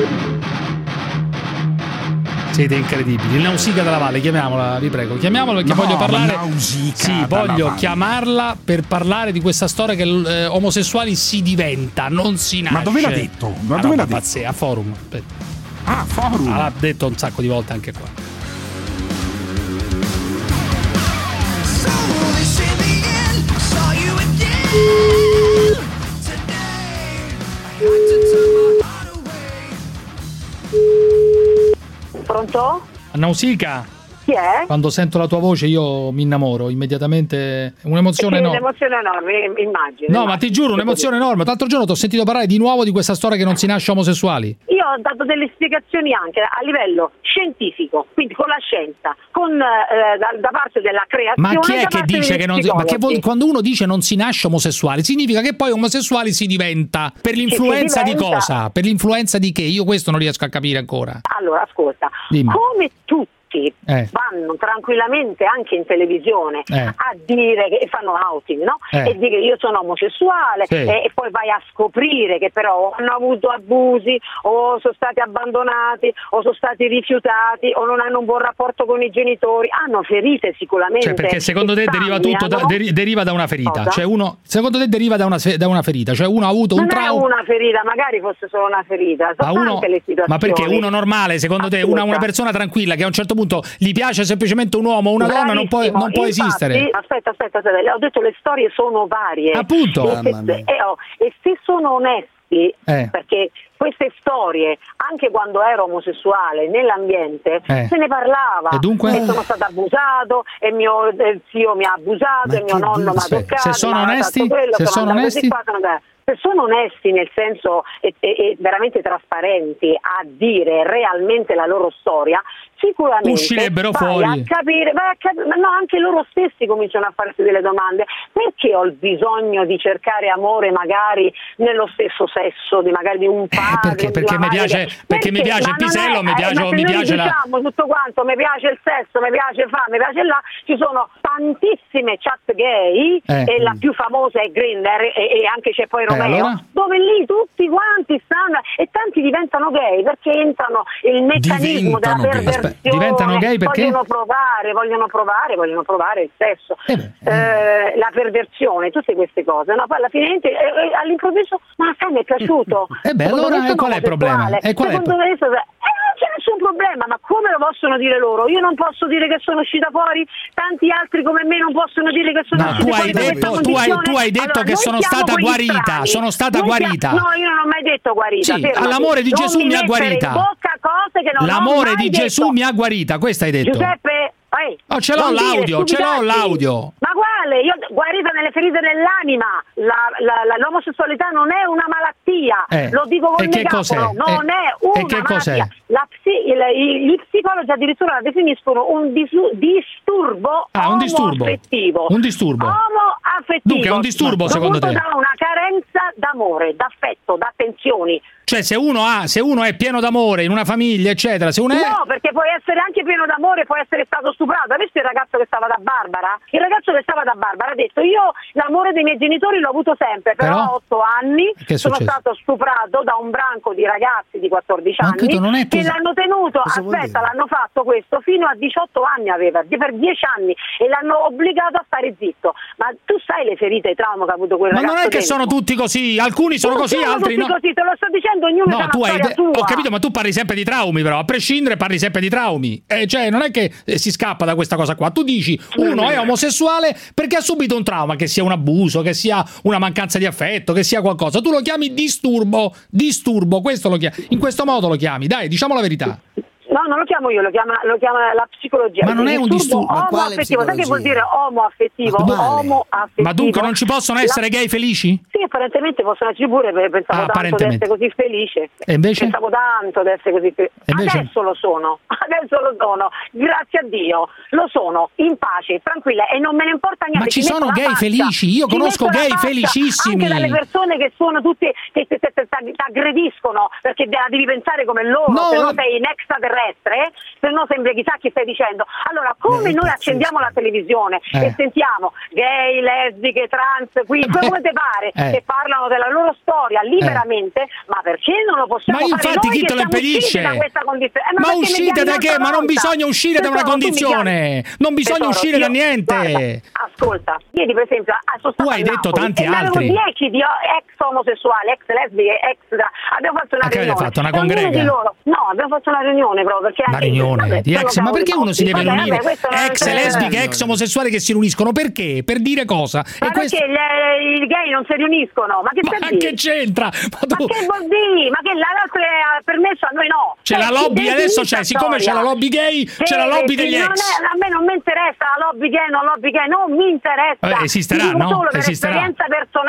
Siete incredibili. Il Nausicaa della Valle, chiamiamola, vi prego. Chiamiamola perché voglio parlare. Voglio chiamarla per parlare di questa storia che omosessuali si diventa, non si nasce. Ma dove l'ha detto? Ma dove l'ha detto? A Forum. Forum. L'ha detto un sacco di volte anche qua. Pronto? Nausicaa? Chi è? Quando sento la tua voce io mi innamoro immediatamente. Un'emozione enorme. Un'emozione enorme, immagino. No, ma ti giuro, un'emozione enorme. L'altro giorno ti ho sentito parlare di nuovo di questa storia che non si nasce omosessuali. Io ho dato delle spiegazioni anche a livello scientifico, quindi con la scienza, da parte della creazione. Ma chi è che dice che non si... Ma quando uno dice non si nasce omosessuali, significa che poi omosessuali si diventa. Per l'influenza di cosa? Per l'influenza di che? Io questo non riesco a capire ancora. Allora, ascolta, come tutti vanno tranquillamente anche in televisione a dire che fanno outing, no? E dire io sono omosessuale e poi vai a scoprire che però hanno avuto abusi o sono stati abbandonati o sono stati rifiutati o non hanno un buon rapporto con i genitori, hanno ferite sicuramente. Cioè, perché secondo te deriva tutto deriva da una ferita? Cioè secondo te deriva da una ferita? Cioè uno ha avuto un trauma? Non è una ferita, magari fosse solo una ferita. Ma perché uno normale, secondo te, una persona tranquilla che a un certo punto gli piace semplicemente un uomo o una donna non può esistere. Aspetta, ho detto le storie sono varie. Appunto. E se sono onesti, perché queste storie, anche quando ero omosessuale nell'ambiente, se ne parlava. E dunque? E sono stato abusato, e mio zio mi ha abusato, e mio nonno mi ha toccato. Se sono onesti? Se sono onesti nel senso e veramente trasparenti a dire realmente la loro storia, sicuramente uscirebbero vai fuori a capire, ma no, anche loro stessi cominciano a farsi delle domande: perché ho il bisogno di cercare amore magari nello stesso sesso magari di un padre, perché mi piace il pisello, mi piace diciamo tutto quanto, mi piace il sesso, mi piace mi piace là. Ci sono tantissime chat gay e la più famosa è Grindr e anche c'è poi Romeo, dove lì tutti quanti stanno e tanti diventano gay perché entrano il meccanismo della perversione. Diventano gay perché vogliono provare il sesso, la perversione, tutte queste cose, no? Poi alla fine all'improvviso, ma sai, mi è piaciuto. Allora qual è il problema? Non c'è nessun problema, ma come lo possono dire loro? Io non posso dire che sono uscita fuori, tanti altri come me non possono dire che sono uscita fuori. Tu hai detto che sono stata guarita. Sono stata guarita. No, io non ho mai detto guarita. Sì, l'amore di Gesù mi ha guarita. L'amore di Gesù mi ha guarita, questo hai detto. Giuseppe, ce l'ho l'audio. Ma quale? Io guarita nelle ferite dell'anima. L'omosessualità non è una malattia. Lo dico con megaforo, non è una malattia. Gli psicologi addirittura la definiscono un disturbo omoaffettivo. Un disturbo. Omoaffettivo. Dunque è un disturbo secondo te? Da una carenza d'amore, d'affetto, d'attenzioni. Cioè se uno è pieno d'amore in una famiglia, eccetera, No, perché puoi essere anche pieno d'amore, puoi essere stato stuprato. Hai visto il ragazzo che stava da Barbara? Il ragazzo che stava da Barbara ha detto: io l'amore dei miei genitori l'ho avuto sempre, però a 8 anni sono stato stuprato da un branco di ragazzi di 14 anni che l'hanno tenuto, l'hanno fatto questo fino a 18 anni aveva, per 10 anni, e l'hanno obbligato a stare zitto. Ma tu sai le ferite e i traumi che ha avuto quel ragazzo? Ma non è che sono tutti così, alcuni sono così, altri no. Così, te lo sto dicendo, ognuno ha una storia sua. Ho capito, ma tu parli sempre di traumi, però a prescindere parli sempre di traumi. Cioè non è che si scappa da questa cosa qua. Tu dici uno è omosessuale perché ha subito un trauma, che sia un abuso, che sia una mancanza di affetto, che sia qualcosa. Tu lo chiami disturbo, questo lo chiami. In questo modo lo chiami. Dai, diciamo la verità. No, non lo chiamo io, lo chiama la psicologia. Ma non è un disturbo omoaffettivo. Sai che vuol dire omoaffettivo? Ma dunque non ci possono essere gay felici? Sì, apparentemente possono esserci pure, pensavo tanto di essere così felice. E invece? Pensavo tanto di essere così felice. Adesso lo sono, grazie a Dio, lo sono, in pace, tranquilla, e non me ne importa niente. Ma ci sono gay felici, io conosco gay felicissimi. Anche dalle persone che sono tutte, che ti aggrediscono, perché devi pensare come loro, se no sei in extraterrestre. Se no sembra chissà chi stai dicendo. Allora, come noi accendiamo la televisione e sentiamo gay, lesbiche, trans, come te pare, che parlano della loro storia liberamente, ma perché non lo possiamo fare? Ma infatti noi chi te lo impedisce? Da questa condizione? Ma uscite da che? Ma non bisogna uscire da una condizione, non bisogna uscire da niente. Guarda, ascolta, ieri per esempio tu hai detto tanti altri. 10 di ex omosessuali, ex lesbiche, abbiamo fatto una riunione. Avete fatto una congrega? No, abbiamo fatto una riunione proprio perché una riunione di ex, ma perché uno si deve riunire? Ex lesbiche, ex omosessuali che si riuniscono, perché? Per dire cosa? Ma perché i gay non si riuniscono? Ma che c'entra? Ma che vuol dire? Ma che l'altro è permesso, a noi no? C'è la lobby adesso, siccome c'è la lobby gay, c'è la lobby degli ex. A me non mi interessa la lobby gay, non mi interessa. Esisterà, no? Solo per esperienza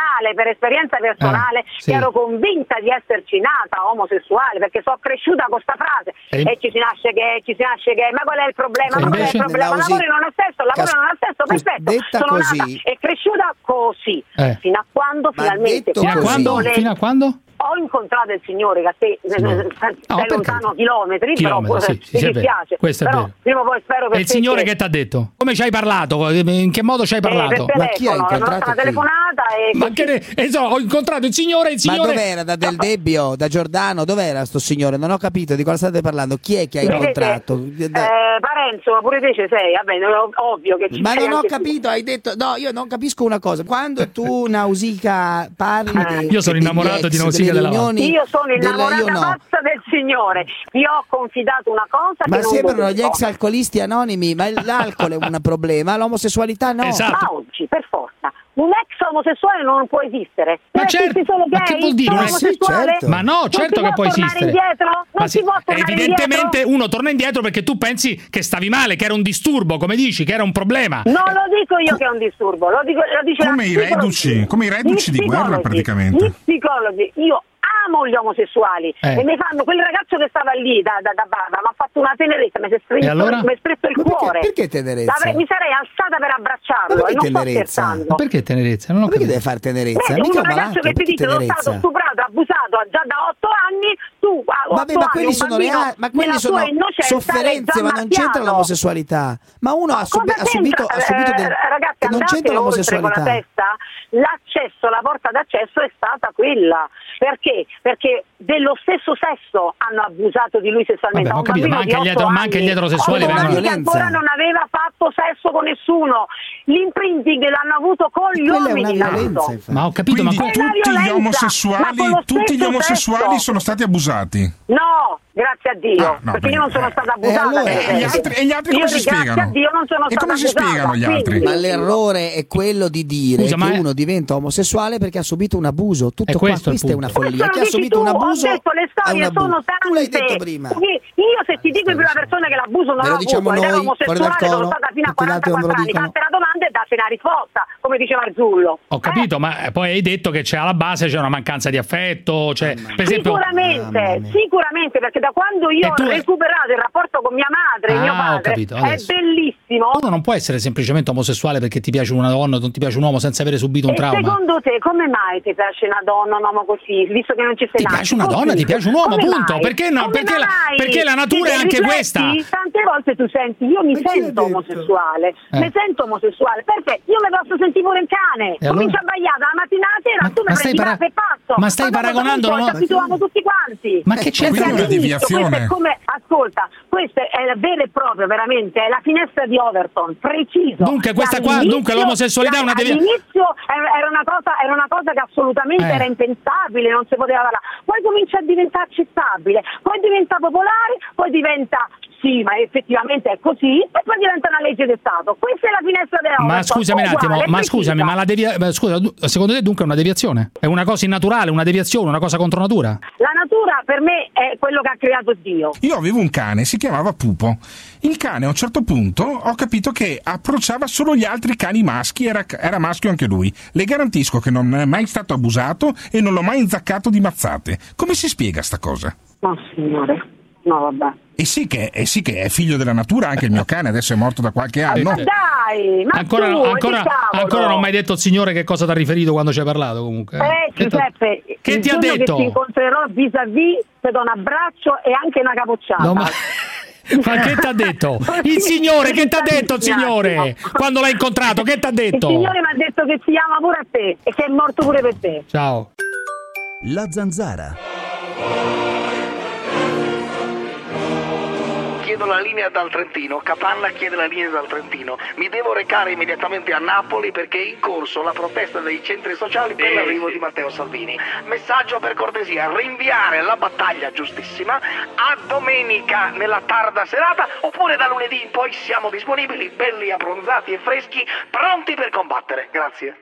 personale, ero convinta di esserci nata omosessuale, perché sono cresciuta con sta frase e ci si nasce gay, ma qual è il problema? L'amore non ha sesso, perfetto. Sono nata e cresciuta così, fino a quando finalmente fino a quando? Ho incontrato il Signore che a te sei lontano chilometri, però mi dispiace. Questo è vero. Prima o poi spero che il Signore che ti ha detto? Come ci hai parlato? In che modo ci hai parlato? Ma chi hai incontrato? Una telefonata ho incontrato il Signore. Ma dov'era? Da Del Debbio, da Giordano? Dov'era sto signore? Non ho capito di cosa state parlando. Chi è che hai incontrato? Parenzo, ma pure te ci sei. Vabbè, ovvio che ci sei. Ma non ho capito, hai detto. No, io non capisco una cosa. Quando tu, Nausicaa, parli io sono innamorato di Nausicaa. Io sono innamorata pazza del Signore. Vi ho confidato una cosa. Ma sembrano gli ex alcolisti anonimi. Ma l'alcol è un problema, l'omosessualità no. Esatto. Ma oggi, per forza, un ex omosessuale non può esistere. Ma certo, ma che vuol dire? Certo. Ma no, certo che può esistere. Non si può tornare evidentemente indietro. Uno torna indietro perché tu pensi che stavi male, che era un disturbo, come dici, che era un problema. Non lo dico io che è un disturbo, lo dice come i reduci di guerra praticamente. Gli psicologi, io amo gli omosessuali e mi fanno, quel ragazzo che stava lì da Barba mi ha fatto una tenerezza, mi si è stretto il cuore. Perché tenerezza? Mi sarei alzata per abbracciarlo e non sto scherzando. Ma perché tenerezza? Non ho perché deve fare tenerezza? Un ragazzo che ti dice sono stato stuprato, abusato già da 8 anni, tu ma quelli sono sofferenze, ma non c'entra l'omosessualità. Ma uno ha subito ragazzi, non c'entra l'omosessualità. L'accesso, la porta d'accesso è stata quella. Perché? Perché dello stesso sesso hanno abusato di lui sessualmente. Vabbè, ho capito, ma anche gli eterosessuali vengono. Ancora non aveva fatto sesso con nessuno. L'imprinting l'hanno avuto con gli uomini. Ma ho capito, quindi tutti gli omosessuali sono stati abusati. No, grazie a Dio, perché io non sono stata abusata. E gli altri come si spiegano? Grazie a Dio non sono stata abusata. E come si spiegano gli altri? Ma l'errore è quello di dire che uno diventa omosessuale perché ha subito un abuso. Tutto qua, questa è una follia. Chi ha subito un abuso? Ho detto, le storie sono tante. Tu l'hai detto prima. Io se ti dico in prima persona che l'abuso non l'ho avuto ed ero omosessuale, sono stata fino a 44 anni, fatte la domanda e date una risposta, come diceva Arzullo. Ho capito, ma poi hai detto che c'è alla base c'è una mancanza di affetto, per esempio. Sicuramente, perché da quando io ho recuperato il rapporto con mia madre e mio padre è bellissimo. Uno non può essere semplicemente omosessuale perché ti piace una donna o non ti piace un uomo senza avere subito un trauma. Secondo te come mai ti piace una donna, un uomo così, visto che non ci sei nato? Ti piace una donna, ti piace un uomo, punto. Perché no? Perché la natura è anche questa. Tante volte tu senti, io mi sento omosessuale, mi sento omosessuale, perché io mi posso sentire pure un cane, comincio a baiare dalla mattina alla sera, tu mi prendi per pazzo. Ma stai paragonando, no? Ci abituiamo tutti quanti. Ma che c'è una deviazione? Ascolta, questa è la vera e propria, veramente, è la finestra di Overton, preciso. Dunque questa qua, l'omosessualità è una deviazione. All'inizio era una cosa che assolutamente era impensabile, non si poteva parlare. Poi comincia a diventare accettabile, poi diventa popolare, poi diventa sì, ma effettivamente è così, e poi diventa una legge di Stato. Questa è la finestra della Ma scusami un attimo, scusa, secondo te dunque è una deviazione? È una cosa innaturale, una deviazione, una cosa contro natura? La natura per me è quello che ha creato Dio. Io avevo un cane, si chiamava Pupo. Il cane a un certo punto ho capito che approcciava solo gli altri cani maschi, era maschio anche lui. Le garantisco che non è mai stato abusato e non l'ho mai inzaccato di mazzate. Come si spiega sta cosa? No signore, no vabbè. E sì che è figlio della natura, anche il mio cane adesso è morto da qualche anno. Dai, ma ancora non ho mai detto il signore che cosa ti ha riferito quando ci hai parlato comunque. Giuseppe, che ti ha detto? Che ti incontrerò vis-à-vis, ti do un abbraccio e anche una capocciata. No, ma che ti ha detto? Il signore, che ti ha detto il signore? Quando l'hai incontrato, che ti ha detto? Il signore mi ha detto che ti ama pure a te e che è morto pure per te. Ciao. La Zanzara. Chiedo la linea dal Trentino, Capanna chiede la linea dal Trentino. Mi devo recare immediatamente a Napoli perché è in corso la protesta dei centri sociali per l'arrivo di Matteo Salvini. Messaggio per cortesia, rinviare la battaglia giustissima a domenica nella tarda serata oppure da lunedì in poi siamo disponibili, belli abbronzati e freschi, pronti per combattere. Grazie.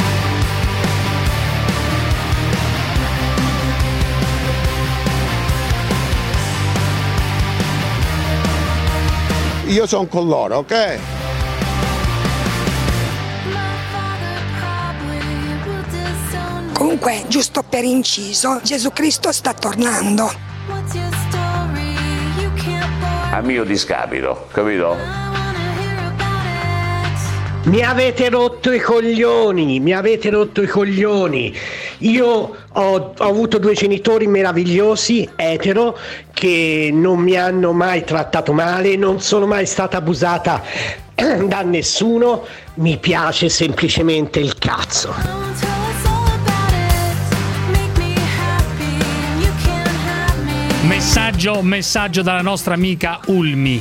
Io sono con loro, ok? Comunque, giusto per inciso, Gesù Cristo sta tornando. A mio discapito, capito? Mi avete rotto i coglioni. Io ho avuto 2 genitori meravigliosi, etero, che non mi hanno mai trattato male, non sono mai stata abusata da nessuno, mi piace semplicemente il cazzo. Messaggio dalla nostra amica Ulmi.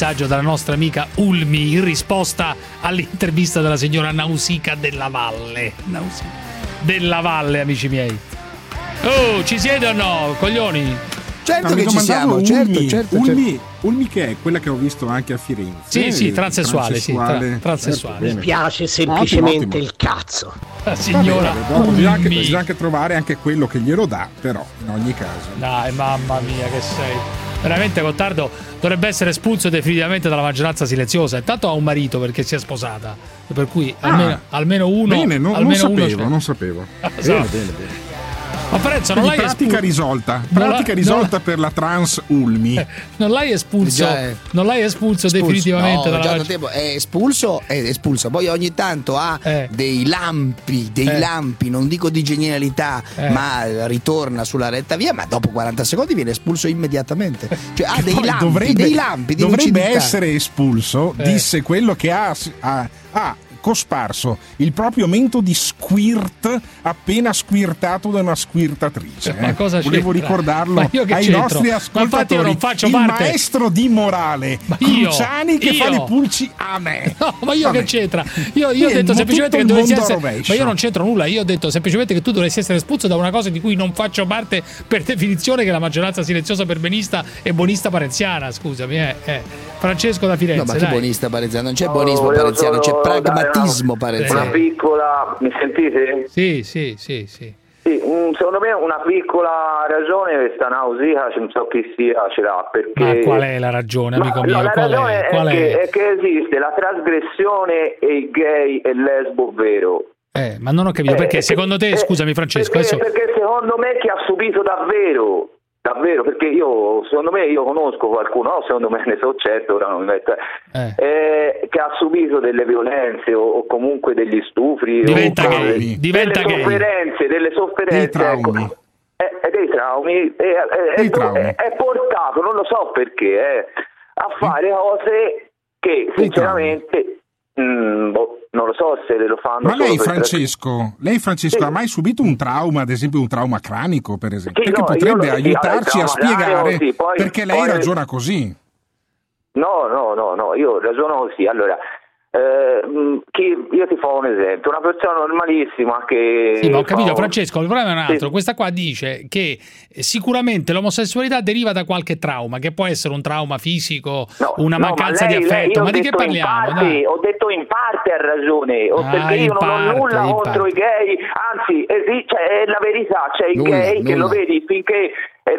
In risposta all'intervista della signora Nausica della Valle. Della Valle, amici miei. Oh, ci siete o no, coglioni? Certo che ci siamo, certo. Ulmi che è quella che ho visto anche a Firenze. Sì, transessuale. Mi piace semplicemente il cazzo. Signora, bisogna anche trovare anche quello che glielo dà, però in ogni caso. Dai, mamma mia che sei. Veramente Gottardo dovrebbe essere espulso definitivamente dalla maggioranza silenziosa. Intanto ha un marito perché si è sposata, per cui almeno uno. Bene, non sapevo. Bene. Ma Parenzo, non l'hai pratica risolta. Pratica risolta per la trans Ulmi. Non l'hai espulso. Non l'hai espulso definitivamente dalla già da tempo. È espulso. Poi ogni tanto ha dei lampi, non dico di genialità, ma ritorna sulla retta via, ma dopo 40 secondi viene espulso immediatamente. Cioè ha dei lampi di dovrebbe essere espulso, disse quello che ha cosparso il proprio mento di squirt appena squirtato da una squirtatrice. Ma cosa volevo ricordarlo ai nostri ascoltatori. Io non faccio il parte. Maestro di morale Cruciani che fa le pulci a me. No, ma io che c'entra? Io ho detto semplicemente che dovresti essere. Ma io non c'entro nulla. Io ho detto semplicemente che tu dovresti essere espulso da una cosa di cui non faccio parte per definizione, che è la maggioranza silenziosa perbenista e bonista parenziana. Scusami, Francesco da Firenze. No, ma che buonista parenziano? Non c'è buonismo parenziano, c'è pragmatismo parenziano. Una piccola, mi sentite? Sì. Secondo me una piccola ragione questa nausea, non so chi sia, ce l'ha, perché... Ma qual è la ragione, amico mio? La ragione è che esiste la trasgressione e il gay e il lesbo vero. Ma non ho capito, perché secondo te, scusami Francesco, perché secondo me chi ha subito davvero, perché secondo me conosco qualcuno, secondo me ne so certo, ora non mi metto, che ha subito delle violenze o comunque degli stufri, diventa gay, delle sofferenze, dei traumi. Dei traumi, è portato, non lo so perché, a fare cose che sinceramente non lo so se lo fanno. Ma lei Francesco ha mai subito un trauma, ad esempio un trauma cranico, per esempio? Perché potrebbe aiutarci a spiegare perché lei ragiona così. No, io ragiono così. Allora, io ti faccio un esempio, una persona normalissima che... Sì, ma ho capito Francesco, il problema è un altro. Questa qua dice che sicuramente l'omosessualità deriva da qualche trauma, che può essere un trauma fisico, una mancanza di affetto, ma di che parliamo? Ho detto in parte ha ragione, perché io non ho nulla contro i gay, anzi è la verità, c'è il gay che lo vedi finché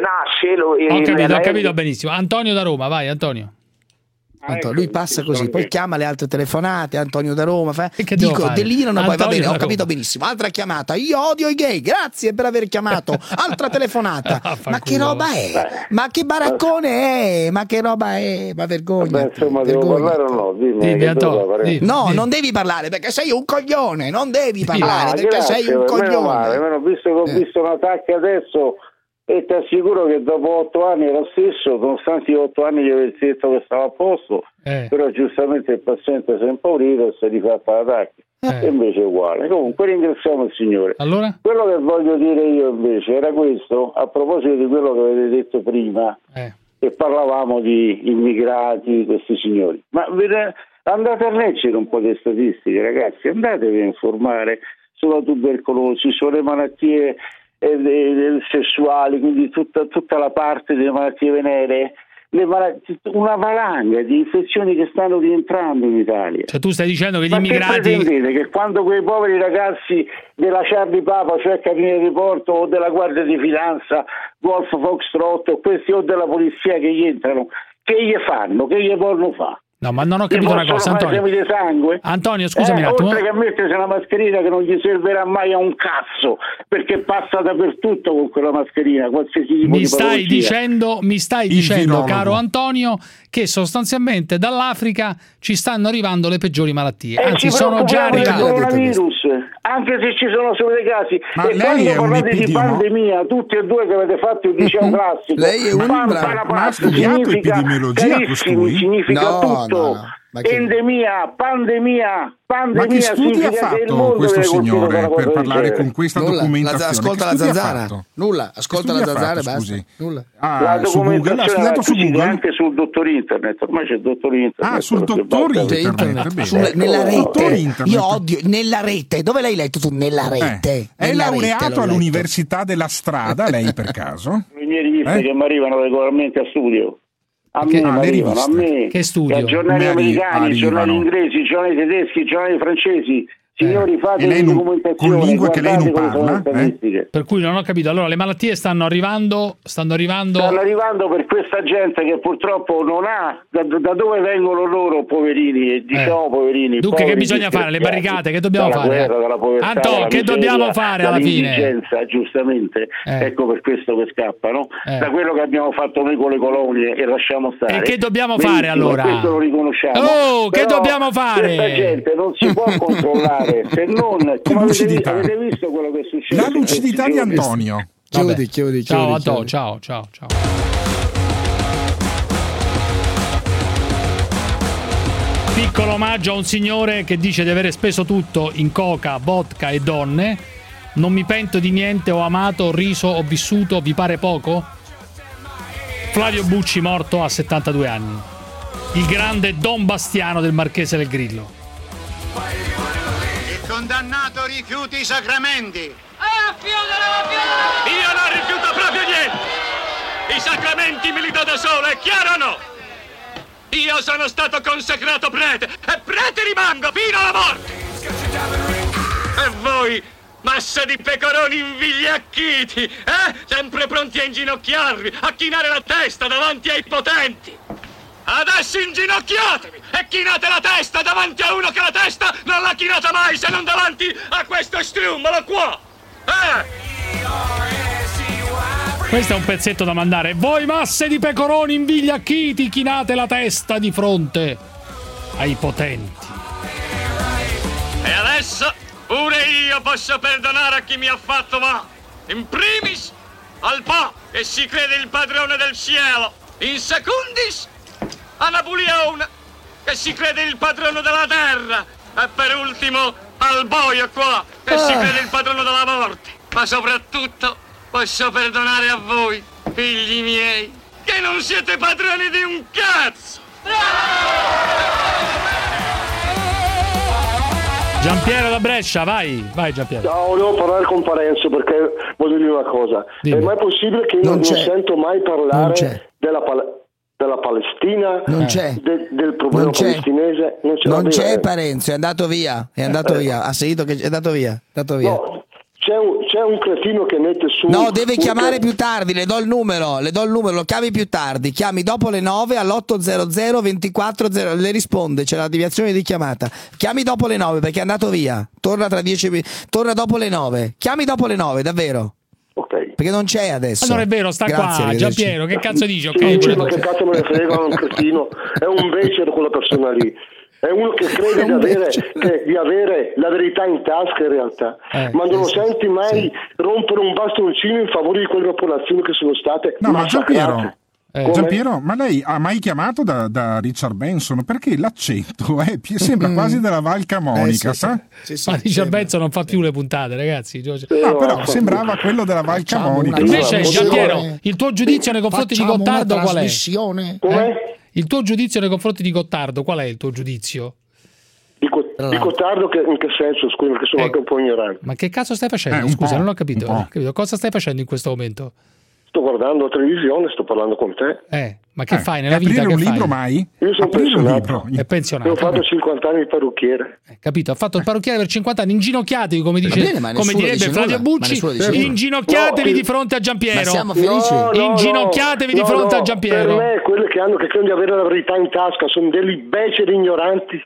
nasce. Ho capito benissimo. Antonio da Roma, vai Antonio. Lui passa così, poi chiama le altre telefonate. Antonio da Roma delirano, poi va bene, ho capito benissimo. Altra chiamata, io odio i gay, grazie per aver chiamato. Altra telefonata, ma che roba è? Ma che baraccone è? Ma che roba è? Ma vergogna. Insomma, devo parlare o no? Dimmi, no, non devi parlare perché sei un coglione. Non devi parlare perché sei un coglione. Almeno visto che ho visto un attacco adesso. E ti assicuro che dopo 8 anni era lo stesso, nonostante 8 anni gli avessi detto che stava a posto, però giustamente il paziente si è impaurito e si è rifatto l'attacco. E invece è uguale. Comunque ringraziamo il Signore. Allora? Quello che voglio dire io invece era questo, a proposito di quello che avete detto prima, che parlavamo di immigrati, questi signori. Ma andate a leggere un po' di statistiche, ragazzi, andatevi a informare sulla tubercolosi, sulle malattie sessuali, quindi tutta la parte delle malattie venere, una valanga di infezioni che stanno rientrando in Italia. Cioè tu stai dicendo che gli immigrati... Ma che quando quei poveri ragazzi della Charlie Papa, cioè Carabinieri di Porto o della Guardia di Finanza, Golf Foxtrot o questi o della polizia che gli entrano, che gli fanno? Che gli vogliono fare? No, ma non ho capito una cosa, Antonio. Antonio, scusami un attimo. Oltre che a mettersi una mascherina che non gli servirà mai a un cazzo, perché passa dappertutto con quella mascherina, qualsiasi tipo di patologia. Mi stai dicendo, caro Antonio, che sostanzialmente dall'Africa ci stanno arrivando le peggiori malattie. Anzi, sono già arrivate. Coronavirus, anche se ci sono solo dei casi. Ma e lei quando è parlate di pandemia, tutti e due che avete fatto il liceo classico, lei è ma ha studiato epidemiologia costui? Significa tutto. Endemia, pandemia. Ma che studi ha fatto questo signore per parlare con questa documentazione? Ascolta la Zanzara. Nulla, ascolta la Zanzara, basta. Nulla. La documentazione ha studiato anche sul dottor internet. Ormai c'è il dottor internet. Sul dottor internet. Nella rete. Io odio nella rete. Dove l'hai letto tu? Nella rete. È laureato all'Università della Strada, lei per caso? Le mie riviste che mi arrivano regolarmente a studio. A me, che studio? I giornali americani, i giornali inglesi, i giornali tedeschi, i giornali francesi, Signori, fate con lingue che lei non parla. Per cui non ho capito. Allora, le malattie stanno arrivando per questa gente che purtroppo non ha da dove vengono loro, poverini, diciamo poverini. Dunque, che bisogna fare? Le barricate, che dobbiamo fare? Anto, che dobbiamo fare alla fine? Giustamente, ecco per questo che scappano da quello che abbiamo fatto noi con le colonie e lasciamo stare. E che dobbiamo fare allora? Questo lo riconosciamo. Che dobbiamo fare? Questa gente non si può controllare se non come avete visto quello che succede. La lucidità di Antonio. Chiudi. Ciao Antonio, ciao. Piccolo omaggio a un signore che dice di avere speso tutto in coca, vodka e donne. Non mi pento di niente, ho amato, ho riso, ho vissuto, vi pare poco? Flavio Bucci, morto a 72 anni. Il grande Don Bastiano del Marchese del Grillo. Il condannato rifiuti i sacramenti. Io non rifiuto proprio niente. I sacramenti me li do da solo, è chiaro o no? Io sono stato consacrato prete e prete rimango fino alla morte. E voi, massa di pecoroni invigliacchiti, sempre pronti a inginocchiarvi, a chinare la testa davanti ai potenti. Adesso inginocchiatevi e chinate la testa davanti a uno che la testa non l'ha chinata mai se non davanti a questo strummolo qua. Questo è un pezzetto da mandare. Voi masse di pecoroni invigliacchiti, chinate la testa di fronte ai potenti. E adesso pure io posso perdonare a chi mi ha fatto male. In primis al Papa, che si crede il padrone del cielo. In secundis a Napoleone, che si crede il padrone della terra. E per ultimo al boio qua, che si crede il padrone della morte. Ma soprattutto posso perdonare a voi, figli miei, che non siete padroni di un cazzo. Giampiero da Brescia, vai Giampiero. Ciao, devo parlare con Parenzo perché voglio dire una cosa. Dimmi. È mai possibile che io non sento mai parlare della Palestina, del problema palestinese? Non c'è Parenzo, è andato via, ha sentito che è andato via. No, c'è un cretino che mette su. No, deve chiamare più tardi, le do il numero, lo chiami più tardi, chiami dopo le 9 all'800 240, le risponde, c'è la deviazione di chiamata. Chiami dopo le 9 perché è andato via. Torna tra 10 minuti, torna dopo le 9. Chiami dopo le 9, davvero. Ok. Perché non c'è adesso. Ma non è vero, sta qua, Giampiero, che cazzo dici? Ma che cazzo me ne frega, un cretino, è un becero quella persona lì. È uno che crede di avere la verità in tasca in realtà, ma non lo senti mai rompere un bastoncino in favore di quelle popolazioni che sono state massacrate. Giampiero, ma lei ha mai chiamato da Richard Benson? Perché l'accento sembra quasi della Val Camonica, sa? Ma Richard Benson non fa più le puntate, ragazzi. No, però sembrava quello della Val Camonica. Invece, Giampiero, il tuo giudizio nei confronti di Gottardo qual è? Come? Il tuo giudizio nei confronti di Gottardo, qual è il tuo giudizio? Di Gottardo in che senso? Scusa, perché sono anche un po' ignorante. Ma che cazzo stai facendo? Scusa, non ho capito. Cosa stai facendo in questo momento? Sto guardando la televisione, sto parlando con te. Ma che fai nella vita? Aprire un libro fai? mai? Io sono pensionato. È pensionato. Ho fatto 50 anni di parrucchiere. Capito? Ha fatto il parrucchiere per 50 anni. Inginocchiatevi, come direbbe Flavio Bucci. Inginocchiatevi di fronte a Giampiero. Ma siamo felici. Inginocchiatevi di fronte a Giampiero. Per me, quelli che credono di avere la verità in tasca sono degli beceri ignoranti.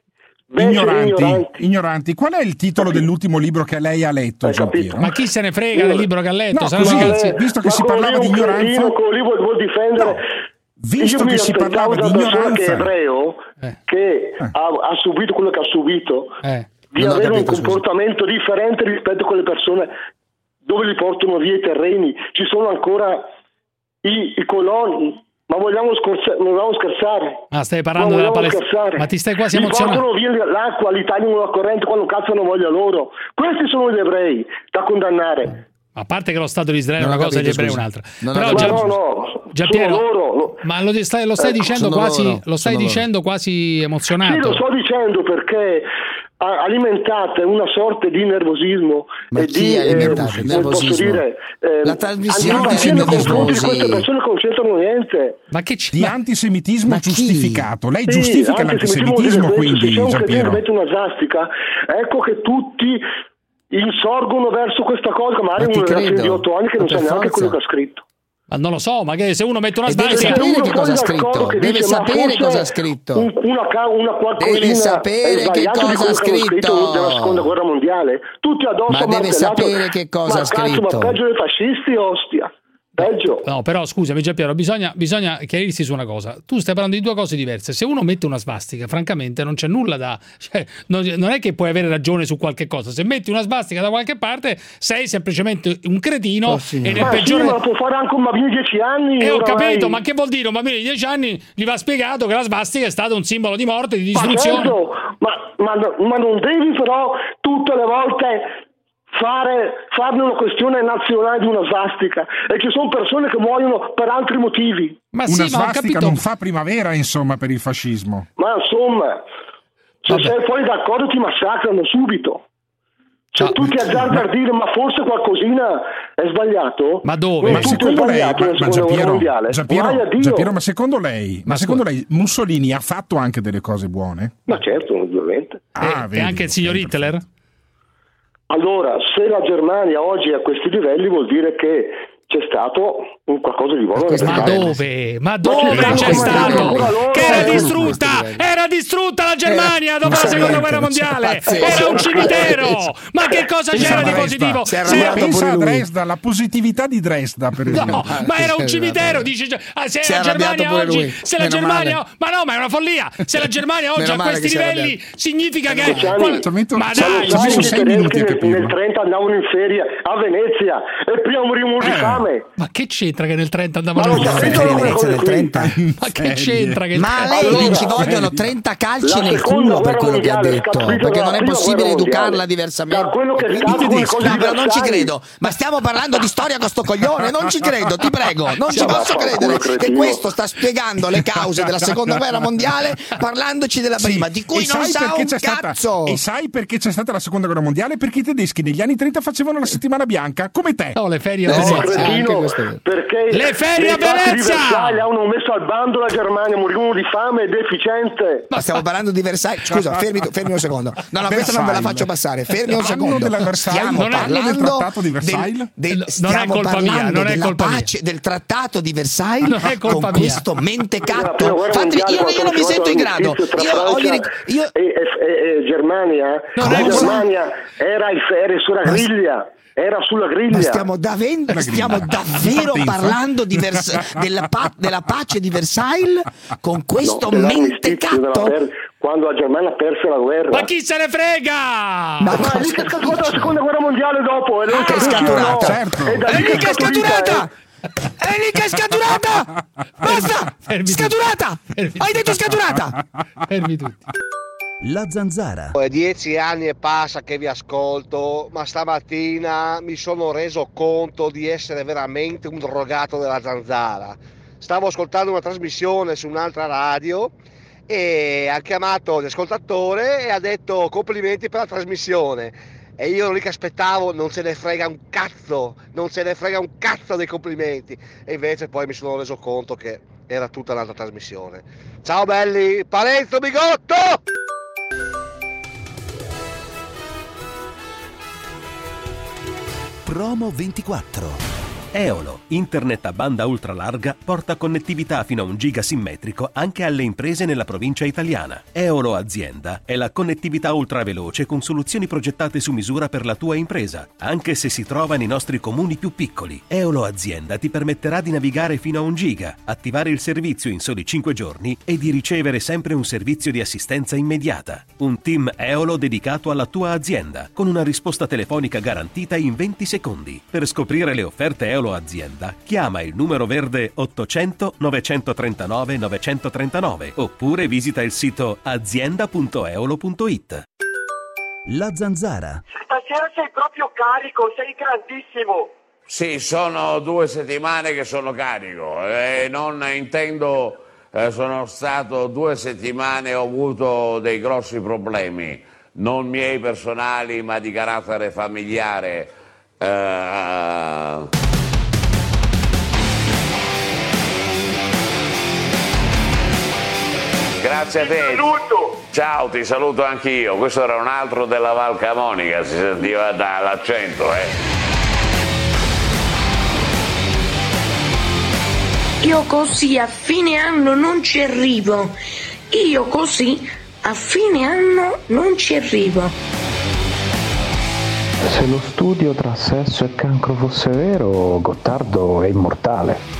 Ignoranti. Qual è il titolo dell'ultimo libro che lei ha letto, Giampiero? Ma chi se ne frega del libro che ha letto? Visto che si parlava di ignoranza, vuol difendere. Visto che si parlava di ignoranza, che è ebreo, che ha subito quello che ha subito, di avere un comportamento differente rispetto a quelle persone dove li portano via i terreni. Ci sono ancora i coloni. Ma vogliamo scherzare? Stai parlando della Palestina? Ma ti stai quasi emozionando? Portano via l'acqua, li tagliano la corrente quando cazzo non voglia loro. Questi sono gli ebrei da condannare. A parte che lo Stato di Israele è una cosa e gli ebrei è un'altra. Però Giampiero, ma lo stai dicendo quasi emozionato. Sì, lo sto dicendo perché alimentate una sorta di nervosismo. Ma chi alimentate il nervosismo? Posso dire, la trasmissione di queste persone non c'entrano niente. Ma che di antisemitismo giustificato. Lei giustifica l'antisemitismo, quindi, se c'è un Giampiero. che mette una svastica, ecco che tutti insorgono verso questa cosa, magari un ragazzino di 8 anni che non sa neanche quello che ha scritto. Ma non lo so, ma che se uno mette una Deve svastica, sapere che cosa ha scritto. Deve sapere cosa ha scritto. Deve sapere che cosa ha scritto della seconda guerra mondiale. Tutti addosso. Ma deve sapere che cosa ha scritto. Ma peggio dei fascisti, ostia. Peggio. No, però scusami Giampiero, bisogna chiarirsi su una cosa. Tu stai parlando di due cose diverse. Se uno mette una svastica, francamente non c'è nulla da, cioè, non è che puoi avere ragione su qualche cosa. Se metti una svastica da qualche parte sei semplicemente un cretino e nel peggiore... ma può fare anche un bambino di 10 anni. Ho capito, ma che vuol dire? Un bambino di 10 anni gli va spiegato che la svastica è stato un simbolo di morte, di distruzione. Ma non devi però tutte le volte farne una questione nazionale di una svastica, e ci sono persone che muoiono per altri motivi. Ma una svastica non fa primavera, insomma, per il fascismo. Ma insomma, se sei fuori d'accordo ti massacrano subito. Se tu ti azzardi a dire ma forse qualcosina è sbagliato. Ma dove? Ma secondo lei, Giampiero, ma secondo lei Mussolini ha fatto anche delle cose buone? Ma certo, ovviamente. E anche il signor Hitler? Allora, se la Germania oggi è a questi livelli vuol dire che c'è stato un qualcosa di buono. Ma dove c'è stato? Che era distrutta la Germania dopo la seconda guerra mondiale. Era un cimitero. Ma che cosa c'era di positivo? Pensa a Dresda, la positività di Dresda, per esempio. No, ma era un cimitero. Dice, se la Germania oggi, se la Germania, ma no, ma è una follia. Se la Germania oggi a questi livelli significa che ma dai, ci messo 6 minuti a capire. Nel 30 andavano in ferie a Venezia e prima morivano di fame. Ma che c'entra che nel 30 andavano in Venezia nel 30? Ma che c'entra che ma a lei ci vogliono 30 calci nel culo per quello che ha detto, perché non è possibile educarla diversamente. Però non ci credo. Ma stiamo parlando di storia con sto coglione, non ci credo, ti prego, non ci posso credere che questo sta spiegando le cause della seconda guerra mondiale parlandoci della prima, di cui non sa un cazzo. E sai perché c'è stata la seconda guerra mondiale? Perché i tedeschi negli anni 30 facevano la settimana bianca, come te. No, le ferie a Venezia. Perché le ferie a Venezia hanno messo al bando la Germania, morivano di fame e deficiente. Ma stiamo parlando di Versailles. Scusa, fermi un secondo. No, questa non ve la faccio passare. Fermi un secondo. Stiamo parlando del trattato di Versailles. Non è colpa mia, non è colpa mia. Del trattato di Versailles non è colpa con questo mentecatto. Io non mi sento in grado. Germania era sulla griglia. Era sulla griglia. Ma stiamo davvero parlando della pace di Versailles con questo mentecatto? Quando la Germania ha perso la guerra. Ma chi se ne frega? Ma lì che è scaturata la seconda guerra mondiale dopo. È scaturata. Certo. È lì che è scaturata. È lì che è scaturata. Basta. Scaturata. Hai detto scaturata. Fermi tutti. La Zanzara. È 10 anni e passa che vi ascolto, ma stamattina mi sono reso conto di essere veramente un drogato della Zanzara. Stavo ascoltando una trasmissione su un'altra radio e ha chiamato l'ascoltatore e ha detto complimenti per la trasmissione. E io lì che aspettavo, non se ne frega un cazzo dei complimenti. E invece poi mi sono reso conto che era tutta un'altra trasmissione. Ciao belli, Parenzo Bigotto! Promo 24. Eolo, internet a banda ultralarga, porta connettività fino a 1 giga simmetrico anche alle imprese nella provincia italiana. Eolo Azienda è la connettività ultraveloce con soluzioni progettate su misura per la tua impresa, anche se si trova nei nostri comuni più piccoli. Eolo Azienda ti permetterà di navigare fino a 1 giga, attivare il servizio in soli 5 giorni e di ricevere sempre un servizio di assistenza immediata. Un team Eolo dedicato alla tua azienda, con una risposta telefonica garantita in 20 secondi. Per scoprire le offerte Eolo Azienda, chiama il numero verde 800 939 939 oppure visita il sito azienda.eolo.it. La Zanzara. Stasera sei proprio carico, sei grandissimo. Sì, sono 2 settimane che sono carico e non intendo, sono stato 2 settimane, ho avuto dei grossi problemi. non miei personali ma di carattere familiare. Grazie a te. Ciao, ti saluto anch'io. Questo era un altro della Val Camonica, si sentiva dall'accento, Io così a fine anno non ci arrivo. Io così a fine anno non ci arrivo. Se lo studio tra sesso e cancro fosse vero, Gottardo è immortale.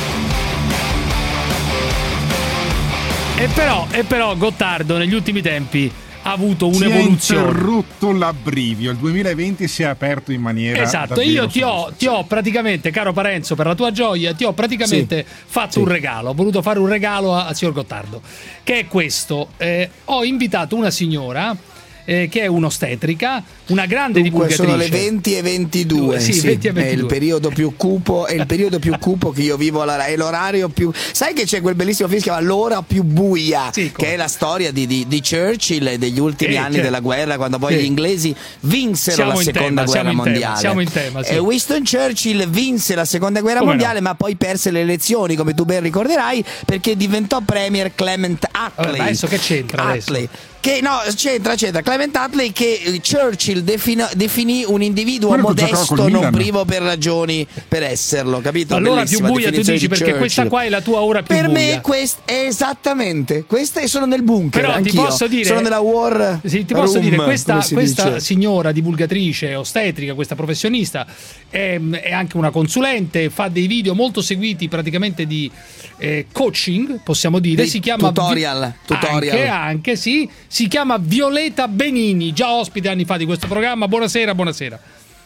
E però Gottardo negli ultimi tempi ha avuto un'evoluzione. Si è interrotto l'abbrivio, il 2020 si è aperto in maniera io ti ho praticamente, caro Parenzo, per la tua gioia ti ho praticamente fatto un regalo, ho voluto fare un regalo al signor Gottardo, che è questo. Ho invitato una signora che è un'ostetrica, una grande divulgatrice. Sono le 20 e 22, 20 e 22. È il periodo più cupo, che io vivo, è l'orario più. Sai che c'è quel bellissimo film che si chiama L'ora più buia, che è la storia di Churchill e degli ultimi anni della guerra, quando poi gli inglesi vinsero la seconda guerra mondiale. Siamo in tema. E Winston Churchill vinse la seconda guerra mondiale, ma poi perse le elezioni, come tu ben ricorderai, perché diventò premier Clement Attlee. Adesso che c'entra adesso? C'entra Clement Attlee, che Churchill definì un individuo modesto, non privo per ragioni per esserlo, capito? Allora più buia tu dici, perché questa qua è la tua ora più buia. Per me esattamente, questa, e sono nel bunker. Però anch'io. Ti posso dire, sono nella war ti posso room, dire questa signora divulgatrice ostetrica, questa professionista è anche una consulente, fa dei video molto seguiti praticamente di coaching, possiamo dire, si chiama tutorial. Anche sì, si chiama Violeta Benini, già ospite anni fa di questo programma. Buonasera. Buonasera.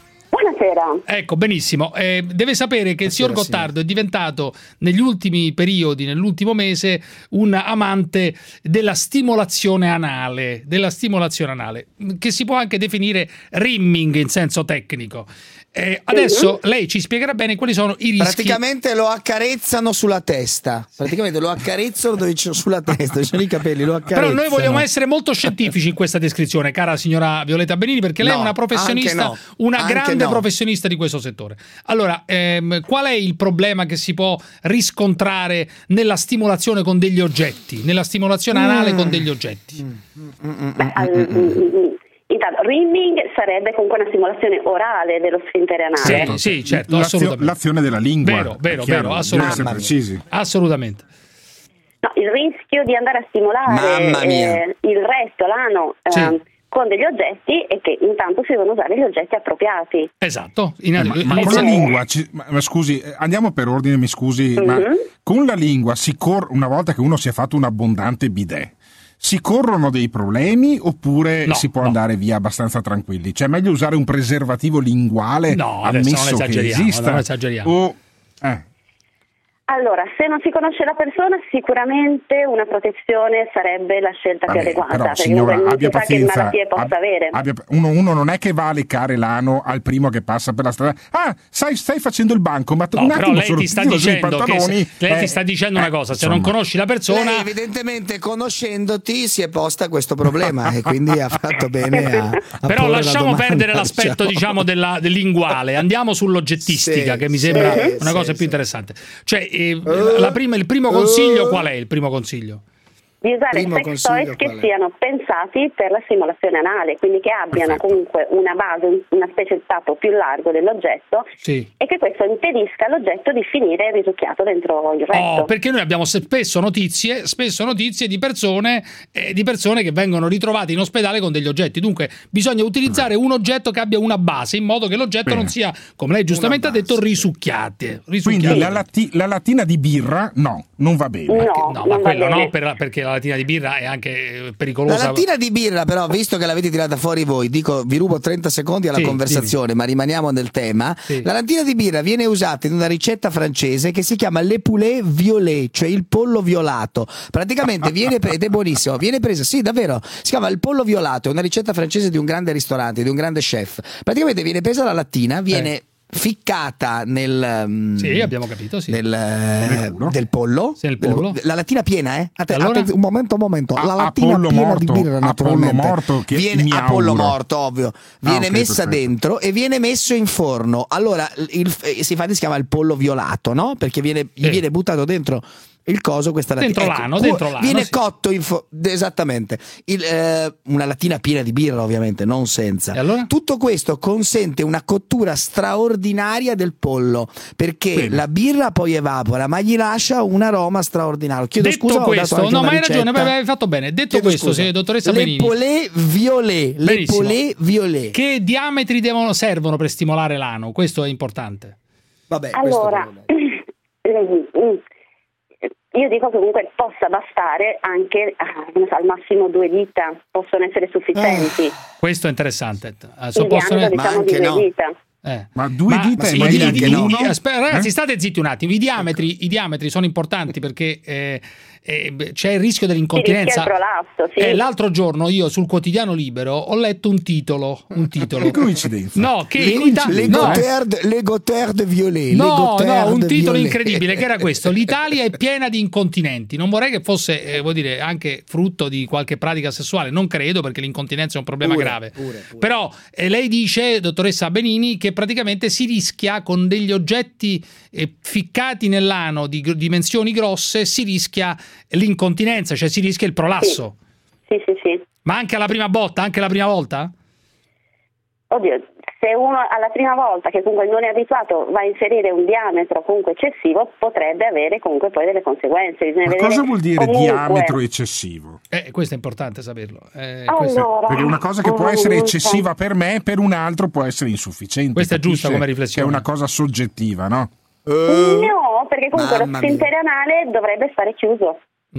Ecco, benissimo. Deve sapere che il signor Gottardo è diventato negli ultimi periodi, nell'ultimo mese, un amante della stimolazione anale, che si può anche definire rimming in senso tecnico. Adesso lei ci spiegherà bene quali sono i rischi. Praticamente lo accarezzano sulla testa. Sulla testa, ci sono i capelli, lo accarezzano. Però noi vogliamo essere molto scientifici in questa descrizione, cara signora Violeta Benini, perché lei è una professionista, grande professionista di questo settore. Allora, qual è il problema che si può riscontrare nella stimolazione con degli oggetti, nella stimolazione anale con degli oggetti? Intanto, rimming sarebbe comunque una stimolazione orale dello sfintere anale. Sì, certo, assolutamente. L'azione della lingua. Vero, assolutamente. No, il rischio di andare a stimolare il resto, l'ano, con degli oggetti, è che intanto si devono usare gli oggetti appropriati. Esatto. Ma con la lingua, ma scusi, andiamo per ordine, mi scusi, ma con la lingua una volta che uno si è fatto un abbondante bidet, si corrono dei problemi oppure si può andare via abbastanza tranquilli? Cioè è meglio usare un preservativo linguale, ammesso che esista? Non esageriamo. Allora, se non si conosce la persona, sicuramente una protezione sarebbe la scelta più adeguata. Però, signora, abbia pazienza. Che malattie possa avere. Uno non è che va a leccare l'ano al primo che passa per la strada. Stai facendo il banco, ma un attimo, lei ti sta dicendo ti sta dicendo una cosa. Se non conosci la persona, lei evidentemente conoscendoti si è posta questo problema e quindi ha fatto bene a però lasciamo perdere l'aspetto del linguale, andiamo sull'oggettistica, che mi sembra una cosa più interessante. Cioè, il primo consiglio qual è? Il primo consiglio? Di usare sex toys che siano pensati per la stimolazione anale, quindi che abbiano comunque una base, una specie di tappo più largo dell'oggetto, e che questo impedisca all'oggetto di finire risucchiato dentro il retto. Perché noi abbiamo spesso notizie di persone che vengono ritrovate in ospedale con degli oggetti. Dunque bisogna utilizzare un oggetto che abbia una base, in modo che l'oggetto non sia, come lei giustamente ha detto, risucchiato. Quindi la lattina di birra non va bene. Perché la lattina di birra è anche pericolosa. La lattina di birra, però, visto che l'avete tirata fuori voi, vi rubo 30 secondi alla conversazione, ma rimaniamo nel tema. La lattina di birra viene usata in una ricetta francese che si chiama le poulet violet, cioè il pollo violato. Praticamente ed è buonissimo, viene presa, davvero, si chiama il pollo violato, è una ricetta francese di un grande ristorante, di un grande chef. Praticamente viene presa la lattina, viene ficcata nel sì, abbiamo capito, sì. del pollo. Sì, il pollo. La lattina piena, Allora? un momento. La lattina Apollo piena morto, di birra, naturalmente. Apollo morto, che viene Apollo morto, ovvio. Viene messa perfetto. dentro e viene messo in forno. Allora si chiama il pollo violato, no? Perché gli viene buttato dentro il coso, questa lattina dentro l'ano, viene sì. cotto esattamente una lattina piena di birra, ovviamente, non senza. E allora? Tutto questo consente una cottura straordinaria del pollo, perché la birra poi evapora, ma gli lascia un aroma straordinario. Chiedo Detto scusa, questo, no, ma hai ragione, hai fatto bene. Detto questo, dottoressa Benini, le polé violet, che diametri servono per stimolare l'ano? Questo è importante. Vabbè, allora io dico che comunque possa bastare anche al massimo 2 dita, possono essere sufficienti. Questo è interessante. Il diametro, diciamo, di 2 dita. Ma 2 dita è meglio anche no? Ragazzi, state zitti un attimo. I diametri sono importanti perché c'è il rischio dell'incontinenza. Sì. L'altro giorno io sul Quotidiano Libero ho letto un titolo. Che coincidenza. No, che le Gotthard violet. Un titolo incredibile che era questo: l'Italia è piena di incontinenti. Non vorrei che fosse anche frutto di qualche pratica sessuale, non credo, perché l'incontinenza è un problema grave. Pure. Però lei dice, dottoressa Benini, che praticamente si rischia con degli oggetti ficcati nell'ano di dimensioni grosse, si rischia l'incontinenza, cioè si rischia il prolasso. Sì. Ma anche alla prima botta, anche la prima volta? Oddio, se uno alla prima volta, che comunque non è abituato, va a inserire un diametro comunque eccessivo, potrebbe avere comunque poi delle conseguenze. Ma cosa vuol dire diametro eccessivo? Questo è importante saperlo. Perché una cosa che può essere eccessiva per me, per un altro può essere insufficiente. Questa è giusta come riflessione. Che è una cosa soggettiva, no? No, perché comunque lo sfintere anale dovrebbe stare chiuso.